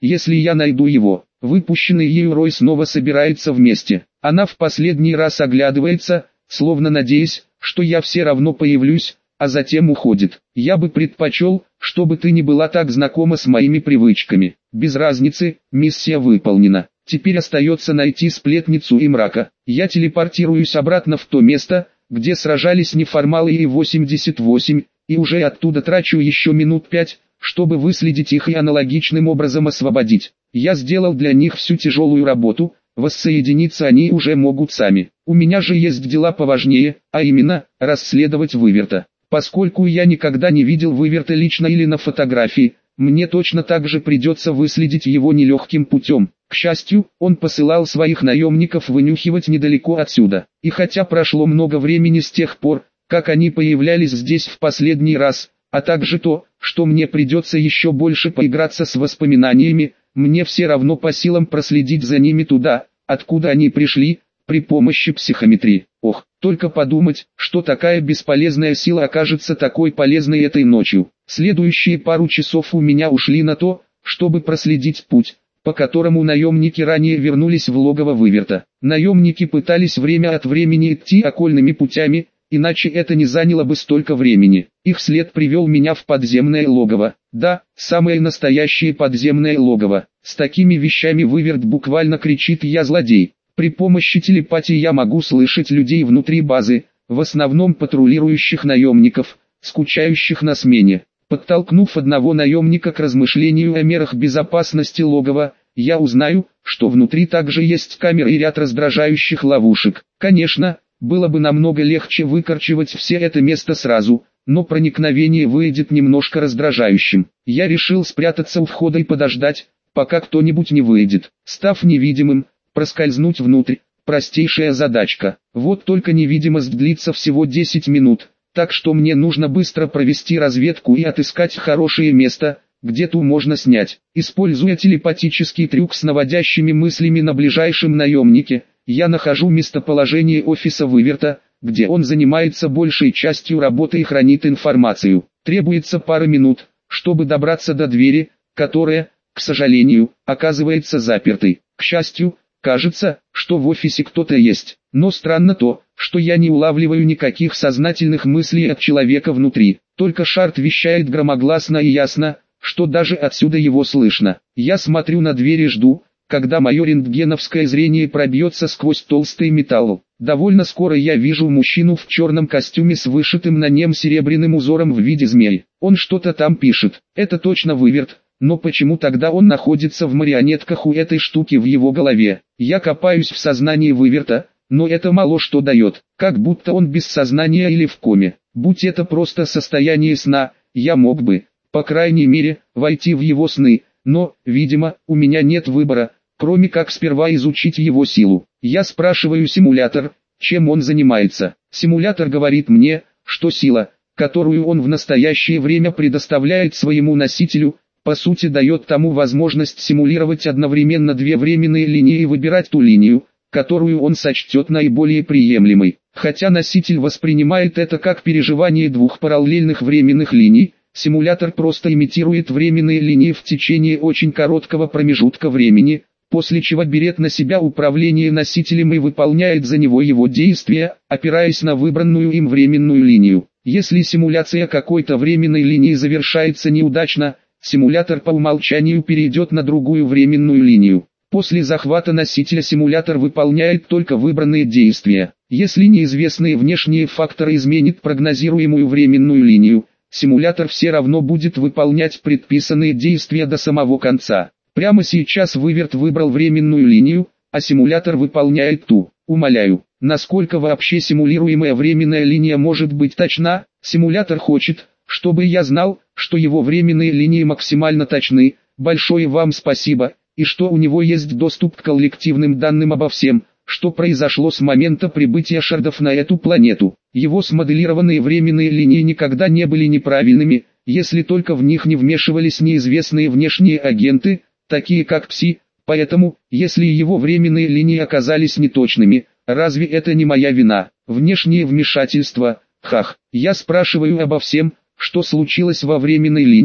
S1: если я найду его. Выпущенный ею Рой снова собирается вместе. Она в последний раз оглядывается, словно надеясь, что я все равно появлюсь, а затем уходит. Я бы предпочел, чтобы ты не была так знакома с моими привычками. Без разницы, миссия выполнена. Теперь остается найти сплетницу и мрака. Я телепортируюсь обратно в то место, где сражались неформалы и восемьдесят восемь, и уже оттуда трачу еще минут пять, чтобы выследить их и аналогичным образом освободить. Я сделал для них всю тяжелую работу, воссоединиться они уже могут сами. У меня же есть дела поважнее, а именно, расследовать Выверта. Поскольку я никогда не видел Выверта лично или на фотографии, мне точно так же придется выследить его нелегким путем. К счастью, он посылал своих наемников вынюхивать недалеко отсюда. И хотя прошло много времени с тех пор, как они появлялись здесь в последний раз, а также то, что мне придется еще больше поиграться с воспоминаниями, мне все равно по силам проследить за ними туда, откуда они пришли, при помощи психометрии. Ох, только подумать, что такая бесполезная сила окажется такой полезной этой ночью. Следующие пару часов у меня ушли на то, чтобы проследить путь, по которому наемники ранее вернулись в логово Выверта. Наемники пытались время от времени идти окольными путями, иначе это не заняло бы столько времени. Их след привел меня в подземное логово. Да, самое настоящее подземное логово. С такими вещами Выверт буквально кричит: «Я злодей». При помощи телепатии я могу слышать людей внутри базы, в основном патрулирующих наемников, скучающих на смене. Подтолкнув одного наемника к размышлению о мерах безопасности логова, я узнаю, что внутри также есть камеры и ряд раздражающих ловушек. Конечно, было бы намного легче выкорчевать все это место сразу, но проникновение выйдет немножко раздражающим. Я решил спрятаться у входа и подождать, пока кто-нибудь не выйдет. Став невидимым, проскользнуть внутрь – простейшая задачка. Вот только невидимость длится всего десять минут, так что мне нужно быстро провести разведку и отыскать хорошее место, где ту можно снять. Используя телепатический трюк с наводящими мыслями на ближайшем наемнике, я нахожу местоположение офиса Выверта, где он занимается большей частью работы и хранит информацию. Требуется пара минут, чтобы добраться до двери, которая, к сожалению, оказывается запертой. К счастью, кажется, что в офисе кто-то есть, но странно то, что я не улавливаю никаких сознательных мыслей от человека внутри. Только Шарт вещает громогласно и ясно, что даже отсюда его слышно. Я смотрю на дверь и жду, когда мое рентгеновское зрение пробьется сквозь толстый металл. Довольно скоро я вижу мужчину в черном костюме с вышитым на нем серебряным узором в виде змеи. Он что-то там пишет. Это точно Выверт. Но почему тогда он находится в марионетках у этой штуки в его голове? Я копаюсь в сознании Выверта, но это мало что дает, как будто он без сознания или в коме. Будь это просто состояние сна, я мог бы, по крайней мере, войти в его сны, но, видимо, у меня нет выбора, кроме как сперва изучить его силу. Я спрашиваю симулятор, чем он занимается. Симулятор говорит мне, что сила, которую он в настоящее время предоставляет своему носителю, по сути дает тому возможность симулировать одновременно две временные линии и выбирать ту линию, которую он сочтет наиболее приемлемой. Хотя носитель воспринимает это как переживание двух параллельных временных линий, симулятор просто имитирует временные линии в течение очень короткого промежутка времени, после чего берет на себя управление носителем и выполняет за него его действия, опираясь на выбранную им временную линию. Если симуляция какой-то временной линии завершается неудачно, симулятор по умолчанию перейдет на другую временную линию. После захвата носителя симулятор выполняет только выбранные действия. Если неизвестные внешние факторы изменят прогнозируемую временную линию, симулятор все равно будет выполнять предписанные действия до самого конца. Прямо сейчас Выверт выбрал временную линию, а симулятор выполняет ту. Умоляю, насколько вообще симулируемая временная линия может быть точна? Симулятор хочет, чтобы я знал, что его временные линии максимально точны. Большое вам спасибо, и что у него есть доступ к коллективным данным обо всем, что произошло с момента прибытия шардов на эту планету. Его смоделированные временные линии никогда не были неправильными, если только в них не вмешивались неизвестные внешние агенты, такие как Пси, поэтому, если его временные линии оказались неточными, разве это не моя вина? Внешнее вмешательство, хах, я спрашиваю обо всем, что случилось во временной линии,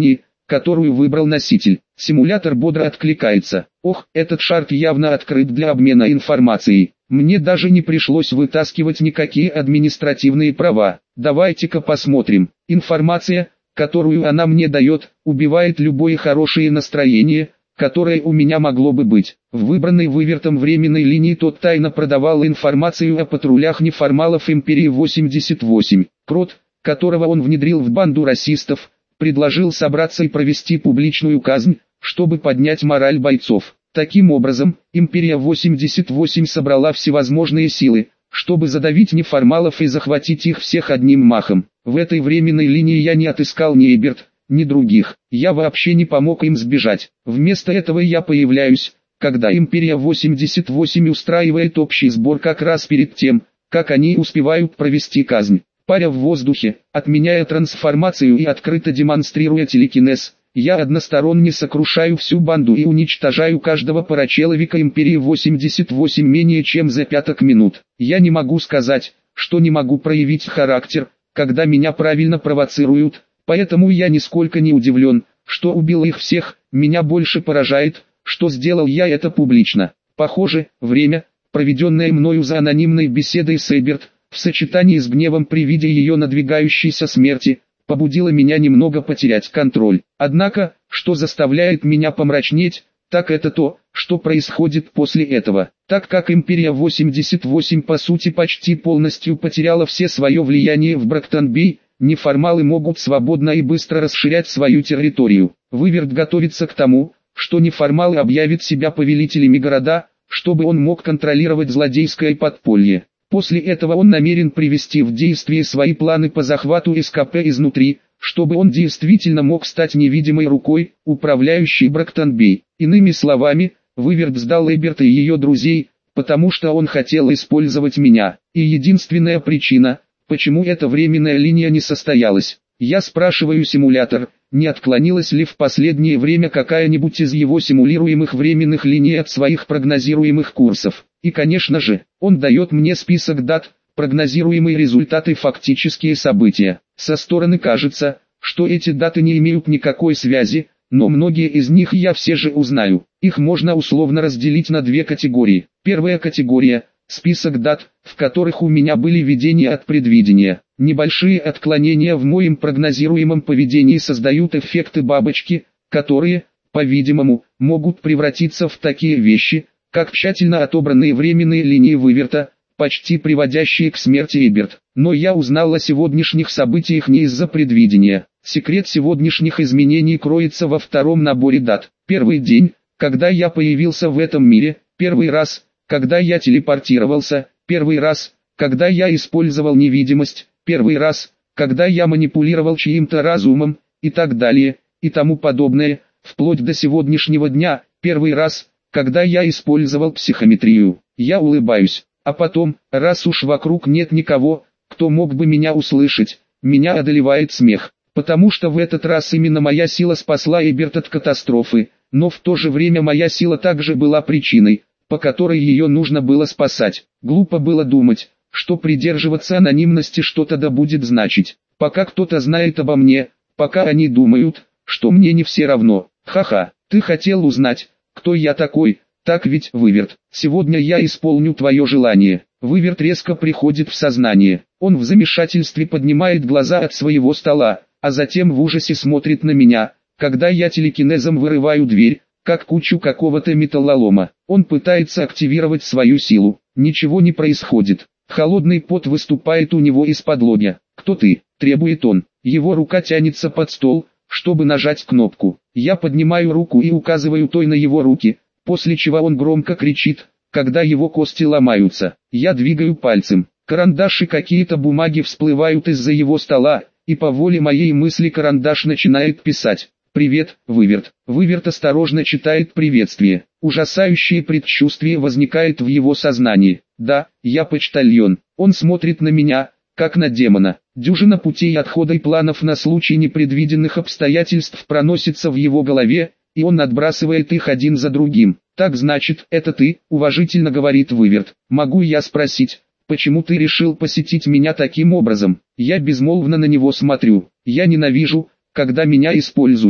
S1: которую выбрал носитель. Симулятор бодро откликается. Ох, этот шарт явно открыт для обмена информацией. Мне даже не пришлось вытаскивать никакие административные права. Давайте-ка посмотрим. Информация, которую она мне дает, убивает любое хорошее настроение, которое у меня могло бы быть. В выбранной вывертом временной линии тот тайно продавал информацию о патрулях неформалов Империи восемьдесят восемь. Крот, которого он внедрил в банду расистов, предложил собраться и провести публичную казнь, чтобы поднять мораль бойцов. Таким образом, Империя восемьдесят восемь собрала всевозможные силы, чтобы задавить неформалов и захватить их всех одним махом. В этой временной линии я не отыскал ни Эберт, ни других. Я вообще не помог им сбежать. Вместо этого я появляюсь, когда Империя восемьдесят восемь устраивает общий сбор как раз перед тем, как они успевают провести казнь. Паря в воздухе, отменяя трансформацию и открыто демонстрируя телекинез, я односторонне сокрушаю всю банду и уничтожаю каждого парачеловека Империи восемьдесят восемь менее чем за пяток минут. Я не могу сказать, что не могу проявить характер, когда меня правильно провоцируют, поэтому я нисколько не удивлен, что убил их всех. Меня больше поражает, что сделал я это публично. Похоже, время, проведенное мною за анонимной беседой с Эберт, в сочетании с гневом при виде ее надвигающейся смерти, побудило меня немного потерять контроль. Однако, что заставляет меня помрачнеть, так это то, что происходит после этого. Так как Империя восемьдесят восемь по сути почти полностью потеряла все свое влияние в Брактон-Бей, неформалы могут свободно и быстро расширять свою территорию. Выверт готовится к тому, что неформалы объявят себя повелителями города, чтобы он мог контролировать злодейское подполье. После этого он намерен привести в действие свои планы по захвату СКП изнутри, чтобы он действительно мог стать невидимой рукой, управляющей Брактон-Бей. Иными словами, Выверт сдал Эберт и ее друзей, потому что он хотел использовать меня. И единственная причина, почему эта временная линия не состоялась. Я спрашиваю симулятор, не отклонилась ли в последнее время какая-нибудь из его симулируемых временных линий от своих прогнозируемых курсов. И конечно же, он дает мне список дат, прогнозируемые результаты, фактические события. Со стороны кажется, что эти даты не имеют никакой связи, но многие из них я все же узнаю. Их можно условно разделить на две категории. Первая категория – список дат, в которых у меня были видения от предвидения. Небольшие отклонения в моем прогнозируемом поведении создают эффекты бабочки, которые, по-видимому, могут превратиться в такие вещи, как тщательно отобранные временные линии Выверта, почти приводящие к смерти Эберт. Но я узнал о сегодняшних событиях не из-за предвидения. Секрет сегодняшних изменений кроется во втором наборе дат. Первый день, когда я появился в этом мире, первый раз, когда я телепортировался, первый раз, когда я использовал невидимость, первый раз, когда я манипулировал чьим-то разумом, и так далее, и тому подобное, вплоть до сегодняшнего дня, первый раз, когда я использовал психометрию. Я улыбаюсь, а потом, раз уж вокруг нет никого, кто мог бы меня услышать, меня одолевает смех, потому что в этот раз именно моя сила спасла Эберт от катастрофы, но в то же время моя сила также была причиной, по которой ее нужно было спасать. Глупо было думать, что придерживаться анонимности что-то да будет значить. Пока кто-то знает обо мне, пока они думают, что мне не все равно. Ха-ха, ты хотел узнать, кто я такой, так ведь, Выверт? Сегодня я исполню твое желание. Выверт резко приходит в сознание. Он в замешательстве поднимает глаза от своего стола, а затем в ужасе смотрит на меня, когда я телекинезом вырываю дверь, как кучу какого-то металлолома. Он пытается активировать свою силу. Ничего не происходит. Холодный пот выступает у него из-под лобья. «Кто ты?» – требует он. Его рука тянется под стол, чтобы нажать кнопку. Я поднимаю руку и указываю той на его руки, после чего он громко кричит, когда его кости ломаются. Я двигаю пальцем. Карандаш и какие-то бумаги всплывают из-за его стола, и по воле моей мысли карандаш начинает писать. «Привет, Выверт». Выверт осторожно читает приветствие. Ужасающее предчувствие возникает в его сознании. «Да, я почтальон». Он смотрит на меня, как на демона. Дюжина путей отхода и планов на случай непредвиденных обстоятельств проносится в его голове, и он отбрасывает их один за другим. «Так значит, это ты», — уважительно говорит Выверт. «Могу я спросить, почему ты решил посетить меня таким образом?» Я безмолвно на него смотрю. Я ненавижу, когда меня используют.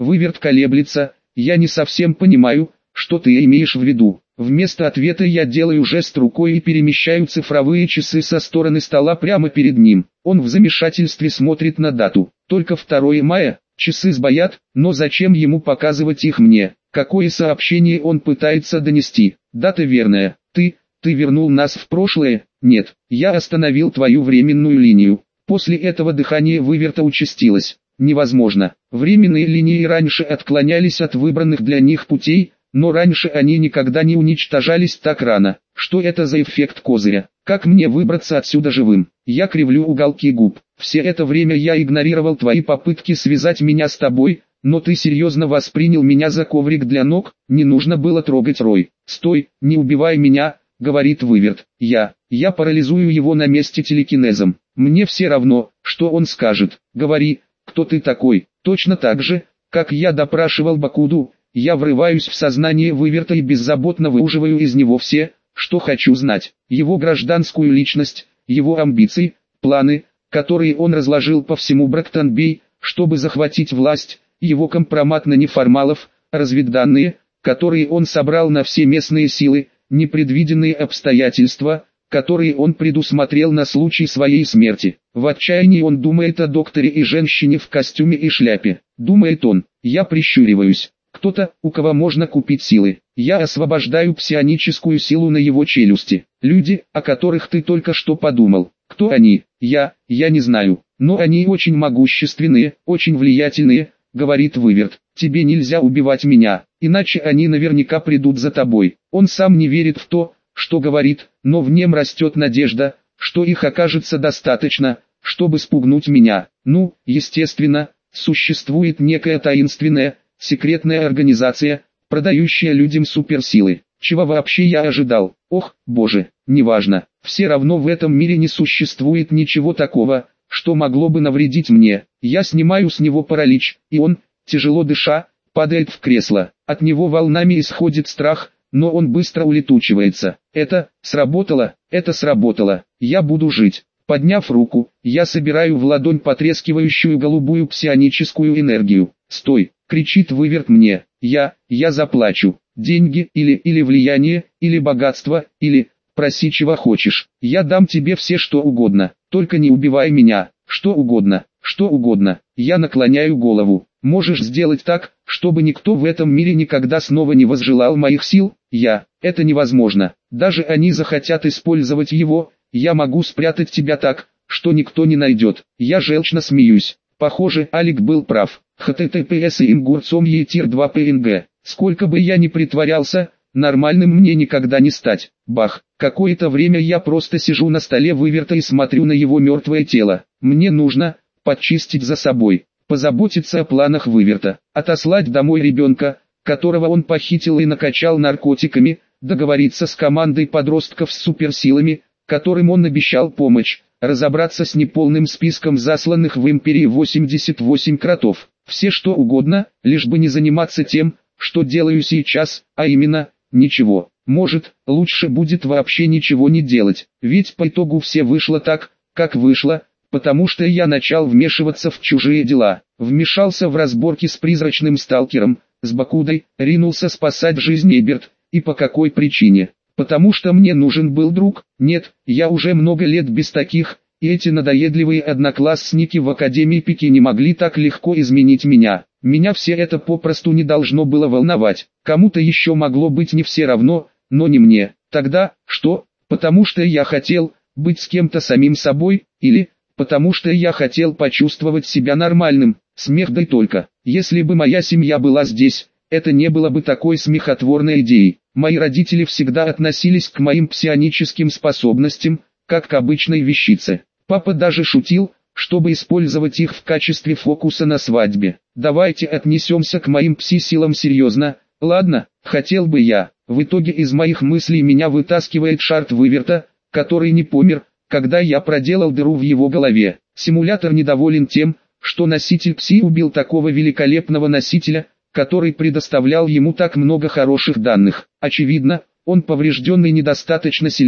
S1: Выверт колеблется, я не совсем понимаю, что ты имеешь в виду. Вместо ответа я делаю жест рукой и перемещаю цифровые часы со стороны стола прямо перед ним. Он в замешательстве смотрит на дату. Только второе мая, часы сбоят, но зачем ему показывать их мне? Какое сообщение он пытается донести? Дата верная. Ты, ты вернул нас в прошлое? Нет, я остановил твою временную линию. После этого дыхание Выверта участилось. Невозможно. Временные линии раньше отклонялись от выбранных для них путей, но раньше они никогда не уничтожались так рано. Что это за эффект козыря? Как мне выбраться отсюда живым? Я кривлю уголки губ. Все это время я игнорировал твои попытки связать меня с тобой, но ты серьезно воспринял меня за коврик для ног, не нужно было трогать Рой. Стой, не убивай меня, говорит Выверт. Я, я парализую его на месте телекинезом. Мне все равно, что он скажет. Говори, кто ты такой? Точно так же, как я допрашивал Бакуду, я врываюсь в сознание Выверта и беззаботно выуживаю из него все, что хочу знать. Его гражданскую личность, его амбиции, планы, которые он разложил по всему Брактон-Бей, чтобы захватить власть, его компромат на неформалов, разведданные, которые он собрал на все местные силы, непредвиденные обстоятельства, которые он предусмотрел на случай своей смерти. В отчаянии он думает о докторе и женщине в костюме и шляпе. Думает он, я прищуриваюсь. Кто-то, у кого можно купить силы. Я освобождаю псионическую силу на его челюсти. Люди, о которых ты только что подумал. Кто они? Я, я не знаю. Но они очень могущественные, очень влиятельные, говорит Выверт. Тебе нельзя убивать меня, иначе они наверняка придут за тобой. Он сам не верит в то, что говорит, но в нем растет надежда, что их окажется достаточно, чтобы спугнуть меня. Ну, естественно, существует некая таинственная, секретная организация, продающая людям суперсилы. Чего вообще я ожидал? Ох, боже, неважно. Все равно в этом мире не существует ничего такого, что могло бы навредить мне. Я снимаю с него паралич, и он, тяжело дыша, падает в кресло. От него волнами исходит страх, но он быстро улетучивается. Это сработало, это сработало. Я буду жить. Подняв руку, я собираю в ладонь потрескивающую голубую псионическую энергию. «Стой!» — кричит Выверт мне. «Я, я заплачу. Деньги или, или влияние, или богатство, или... Проси чего хочешь. Я дам тебе все что угодно. Только не убивай меня. Что угодно, что угодно». Я наклоняю голову. «Можешь сделать так, чтобы никто в этом мире никогда снова не возжелал моих сил?» Я. «Это невозможно. Даже они захотят использовать его. Я могу спрятать тебя так, что никто не найдет». Я желчно смеюсь. Похоже, Алик был прав. https и имгурцом етир два пнг. Сколько бы я ни притворялся, нормальным мне никогда не стать. Бах. Какое-то время я просто сижу на столе Выверта и смотрю на его мертвое тело. Мне нужно почистить за собой, позаботиться о планах Выверта, отослать домой ребенка, которого он похитил и накачал наркотиками, договориться с командой подростков с суперсилами, которым он обещал помощь, разобраться с неполным списком засланных в Империи восемьдесят восемь кротов. Все что угодно, лишь бы не заниматься тем, что делаю сейчас, а именно, ничего. Может, лучше будет вообще ничего не делать, ведь по итогу все вышло так, как вышло, потому что я начал вмешиваться в чужие дела, вмешался в разборки с призрачным сталкером, с Бакудой, ринулся спасать жизнь Эберт, и по какой причине? Потому что мне нужен был друг. Нет, я уже много лет без таких, и эти надоедливые одноклассники в Академии Пики не могли так легко изменить меня. Меня все это попросту не должно было волновать. Кому-то еще могло быть не все равно, но не мне. Тогда, что? Потому что я хотел быть с кем-то самим собой, или потому что я хотел почувствовать себя нормальным. Смех да и только. Если бы моя семья была здесь, это не было бы такой смехотворной идеей. Мои родители всегда относились к моим псионическим способностям, как к обычной вещице. Папа даже шутил, чтобы использовать их в качестве фокуса на свадьбе. Давайте отнесемся к моим пси-силам серьезно. Ладно, хотел бы я. В итоге из моих мыслей меня вытаскивает шарт Выверта, который не помер, когда я проделал дыру в его голове. Симулятор недоволен тем, что носитель пси убил такого великолепного носителя, который предоставлял ему так много хороших данных. Очевидно, он поврежденный недостаточно силен,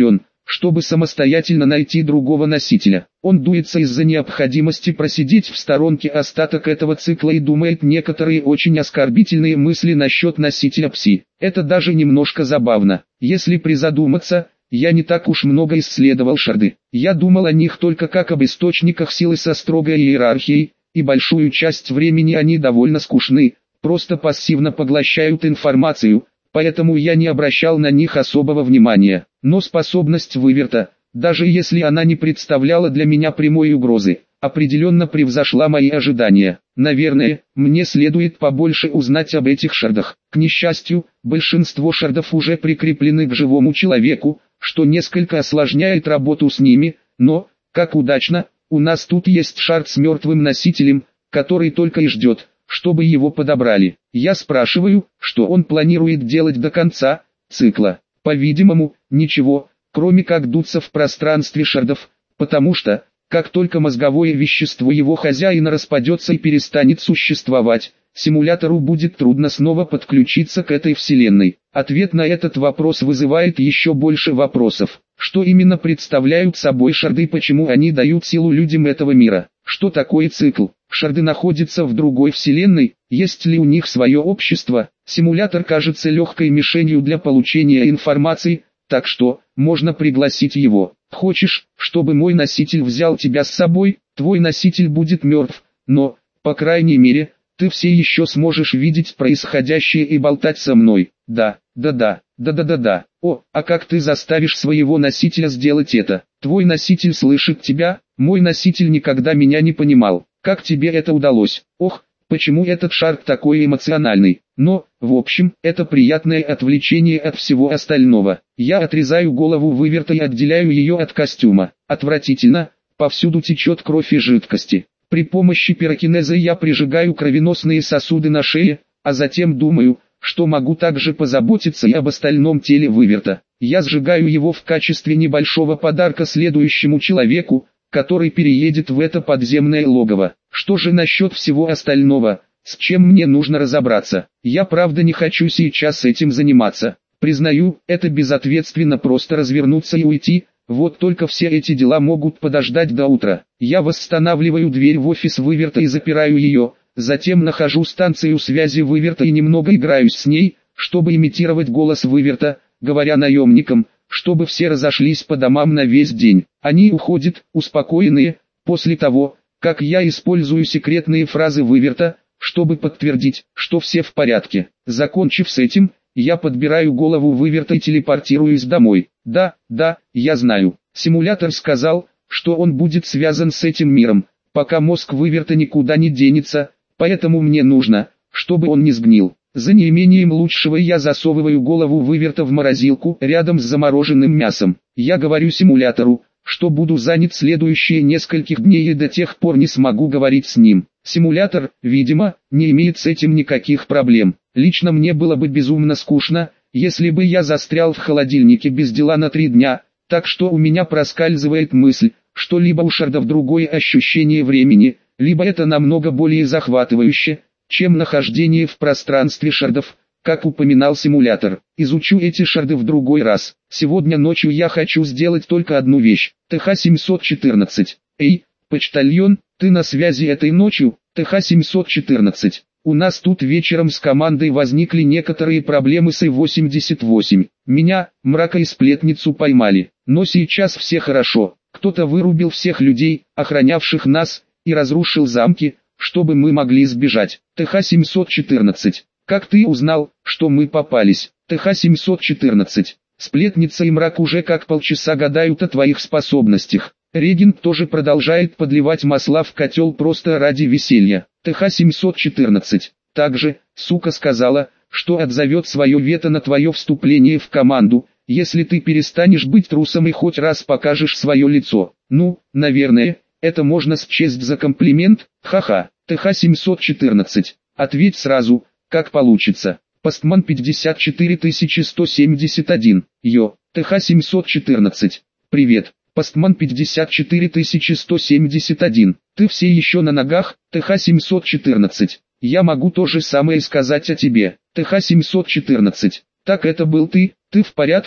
S1: чтобы самостоятельно найти другого носителя. Он дуется из-за необходимости просидеть в сторонке остаток этого цикла и думает некоторые очень оскорбительные мысли насчет носителя пси. Это даже немножко забавно. Если призадуматься, я не так уж много исследовал шарды. Я думал о них только как об источниках силы со строгой иерархией, и большую часть времени они довольно скучны, просто пассивно поглощают информацию, поэтому я не обращал на них особого внимания. Но способность выверта, даже если она не представляла для меня прямой угрозы, определенно превзошла мои ожидания. Наверное, мне следует побольше узнать об этих шардах. К несчастью, большинство шардов уже прикреплены к живому человеку, что несколько осложняет работу с ними, но, как удачно, у нас тут есть шард с мертвым носителем, который только и ждет, чтобы его подобрали. Я спрашиваю, что он планирует делать до конца цикла. По-видимому, ничего, кроме как дуться в пространстве шардов, потому что, как только мозговое вещество его хозяина распадется и перестанет существовать, симулятору будет трудно снова подключиться к этой вселенной. Ответ на этот вопрос вызывает еще больше вопросов. Что именно представляют собой шарды и почему они дают силу людям этого мира? Что такое цикл? Шарды находятся в другой вселенной, есть ли у них свое общество? Симулятор кажется легкой мишенью для получения информации, так что, можно пригласить его. Хочешь, чтобы мой носитель взял тебя с собой? Твой носитель будет мертв, но, по крайней мере, ты все еще сможешь видеть происходящее и болтать со мной. Да, да-да, да-да-да-да. О, а как ты заставишь своего носителя сделать это? Твой носитель слышит тебя, мой носитель никогда меня не понимал. Как тебе это удалось? Ох, почему этот шард такой эмоциональный? Но, в общем, это приятное отвлечение от всего остального. Я отрезаю голову выверта и отделяю ее от костюма. Отвратительно, повсюду течет кровь и жидкости. При помощи пирокинеза я прижигаю кровеносные сосуды на шее, а затем думаю, что могу также позаботиться и об остальном теле выверта. Я сжигаю его в качестве небольшого подарка следующему человеку, который переедет в это подземное логово. Что же насчет всего остального, с чем мне нужно разобраться? Я правда не хочу сейчас этим заниматься. Признаю, это безответственно просто развернуться и уйти, вот только все эти дела могут подождать до утра. Я восстанавливаю дверь в офис выверта и запираю ее, затем нахожу станцию связи выверта и немного играюсь с ней, чтобы имитировать голос выверта, говоря наемникам, чтобы все разошлись по домам на весь день. Они уходят, успокоенные, после того, как я использую секретные фразы выверта, чтобы подтвердить, что все в порядке. Закончив с этим, я подбираю голову выверта и телепортируюсь домой. Да, да, я знаю. Симулятор сказал, что он будет связан с этим миром, пока мозг выверта никуда не денется, поэтому мне нужно, чтобы он не сгнил. За неимением лучшего я засовываю голову выверта в морозилку рядом с замороженным мясом. Я говорю симулятору, что буду занят следующие нескольких дней и до тех пор не смогу говорить с ним. Симулятор, видимо, не имеет с этим никаких проблем. Лично мне было бы безумно скучно, если бы я застрял в холодильнике без дела на три дня, так что у меня проскальзывает мысль, что либо у шардов другое ощущение времени, либо это намного более захватывающе, чем нахождение в пространстве шардов, как упоминал симулятор. Изучу эти шарды в другой раз. Сегодня ночью я хочу сделать только одну вещь. Тэ ха семьсот четырнадцать. Эй, почтальон, ты на связи этой ночью? Тэ ха семьсот четырнадцать. У нас тут вечером с командой возникли некоторые проблемы с И восемьдесят восемь. Меня, мрака и сплетницу поймали. Но сейчас все хорошо. Кто-то вырубил всех людей, охранявших нас, и разрушил замки, чтобы мы могли сбежать. Тэ ха семьсот четырнадцать. Как ты узнал, что мы попались? Тэ ха семьсот четырнадцать. Сплетница и мрак уже как полчаса гадают о твоих способностях. Регент тоже продолжает подливать масла в котел просто ради веселья. Тэ ха семьсот четырнадцать. Также, сука сказала, что отзовет свое вето на твое вступление в команду, если ты перестанешь быть трусом и хоть раз покажешь свое лицо. Ну, наверное, это можно счесть за комплимент, ха-ха. Тэ ха семьсот четырнадцать. Ответь сразу, как получится. Постман пятьдесят четыре тысячи сто семьдесят один. Йо, Тэ ха семьсот четырнадцать. Привет, Постман пятьдесят четыре тысячи сто семьдесят один. Ты все еще на ногах? Тэ ха семьсот четырнадцать. Я могу то же самое сказать о тебе. Тэ ха семьсот четырнадцать. Так это был ты? Ты в порядке?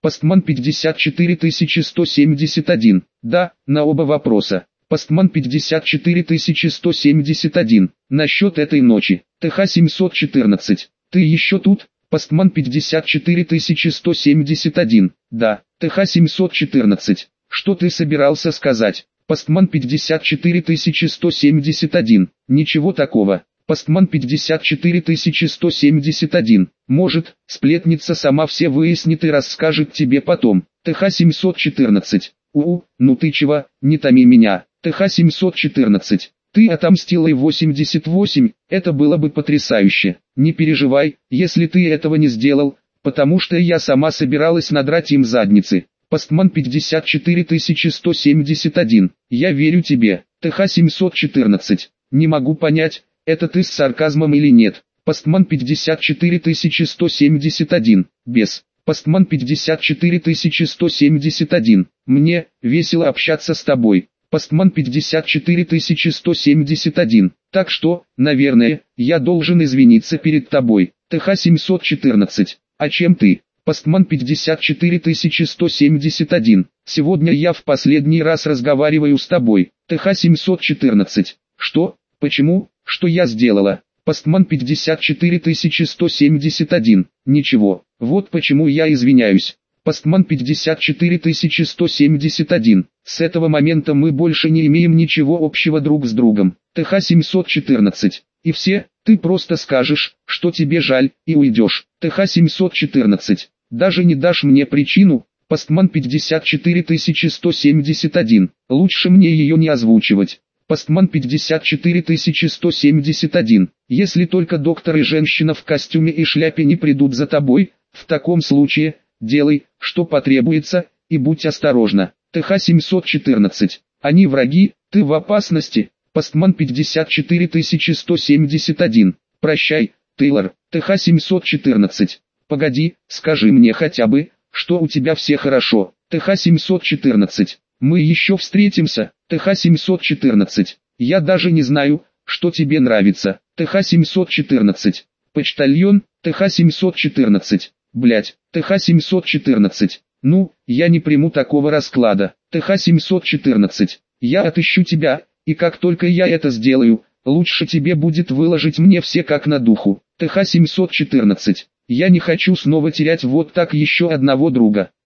S1: Постман пятьдесят четыре тысячи сто семьдесят один. Да, на оба вопроса. Постман пятьдесят четыре тысячи сто семьдесят один. Насчет этой ночи. ТХ семьсот четырнадцать. Ты еще тут? Постман пятьдесят четыре тысячи сто семьдесят один. Да. ТХ семьсот четырнадцать. Что ты собирался сказать? Постман пятьдесят четыре тысячи сто семьдесят один. Ничего такого. Постман пятьдесят четыре тысячи сто семьдесят один. Может, сплетница сама все выяснит и расскажет тебе потом. ТХ семьсот четырнадцать. У, ну ты чего, не томи меня. ТХ семьсот четырнадцать. Ты отомстила и восемьдесят восемь, это было бы потрясающе. Не переживай, если ты этого не сделал, потому что я сама собиралась надрать им задницы. Постман пятьдесят четыре тысячи сто семьдесят один. Я верю тебе. ТХ семьсот четырнадцать. Не могу понять, это ты с сарказмом или нет. Постман пятьдесят четыре тысячи сто семьдесят один. Без. Постман пятьдесят четыре тысячи сто семьдесят один. Мне весело общаться с тобой. Постман пятьдесят четыре тысячи сто семьдесят один. Так что, наверное, я должен извиниться перед тобой. ТХ семьсот четырнадцать. А чем ты? Постман пятьдесят четыре тысячи сто семьдесят один. Сегодня я в последний раз разговариваю с тобой. ТХ семьсот четырнадцать. Что? Почему? Что я сделала? Постман пятьдесят четыре тысячи сто семьдесят один. Ничего. Вот почему я извиняюсь. Постман пятьдесят четыре тысячи сто семьдесят один. С этого момента мы больше не имеем ничего общего друг с другом. ТХ семьсот четырнадцать. И все, ты просто скажешь, что тебе жаль, и уйдешь. ТХ семьсот четырнадцать. Даже не дашь мне причину. Постман пятьдесят четыре тысячи сто семьдесят один. Лучше мне ее не озвучивать. Постман пятьдесят четыре тысячи сто семьдесят один. Если только доктор и женщина в костюме и шляпе не придут за тобой, в таком случае, делай, что потребуется, и будь осторожна. ТХ семьсот четырнадцать. Они враги, ты в опасности. Постман пятьдесят четыре тысячи сто семьдесят один. Прощай, Тейлор. ТХ семьсот четырнадцать. Погоди, скажи мне хотя бы, что у тебя все хорошо. ТХ семьсот четырнадцать. Мы еще встретимся. ТХ семьсот четырнадцать. Я даже не знаю, что тебе нравится. ТХ семьсот четырнадцать. Почтальон. ТХ семьсот четырнадцать. Блять, ТХ семьсот четырнадцать. Ну, я не приму такого расклада. ТХ семьсот четырнадцать. Я отыщу тебя, и как только я это сделаю, лучше тебе будет выложить мне все как на духу. ТХ семьсот четырнадцать. Я не хочу снова терять вот так еще одного друга.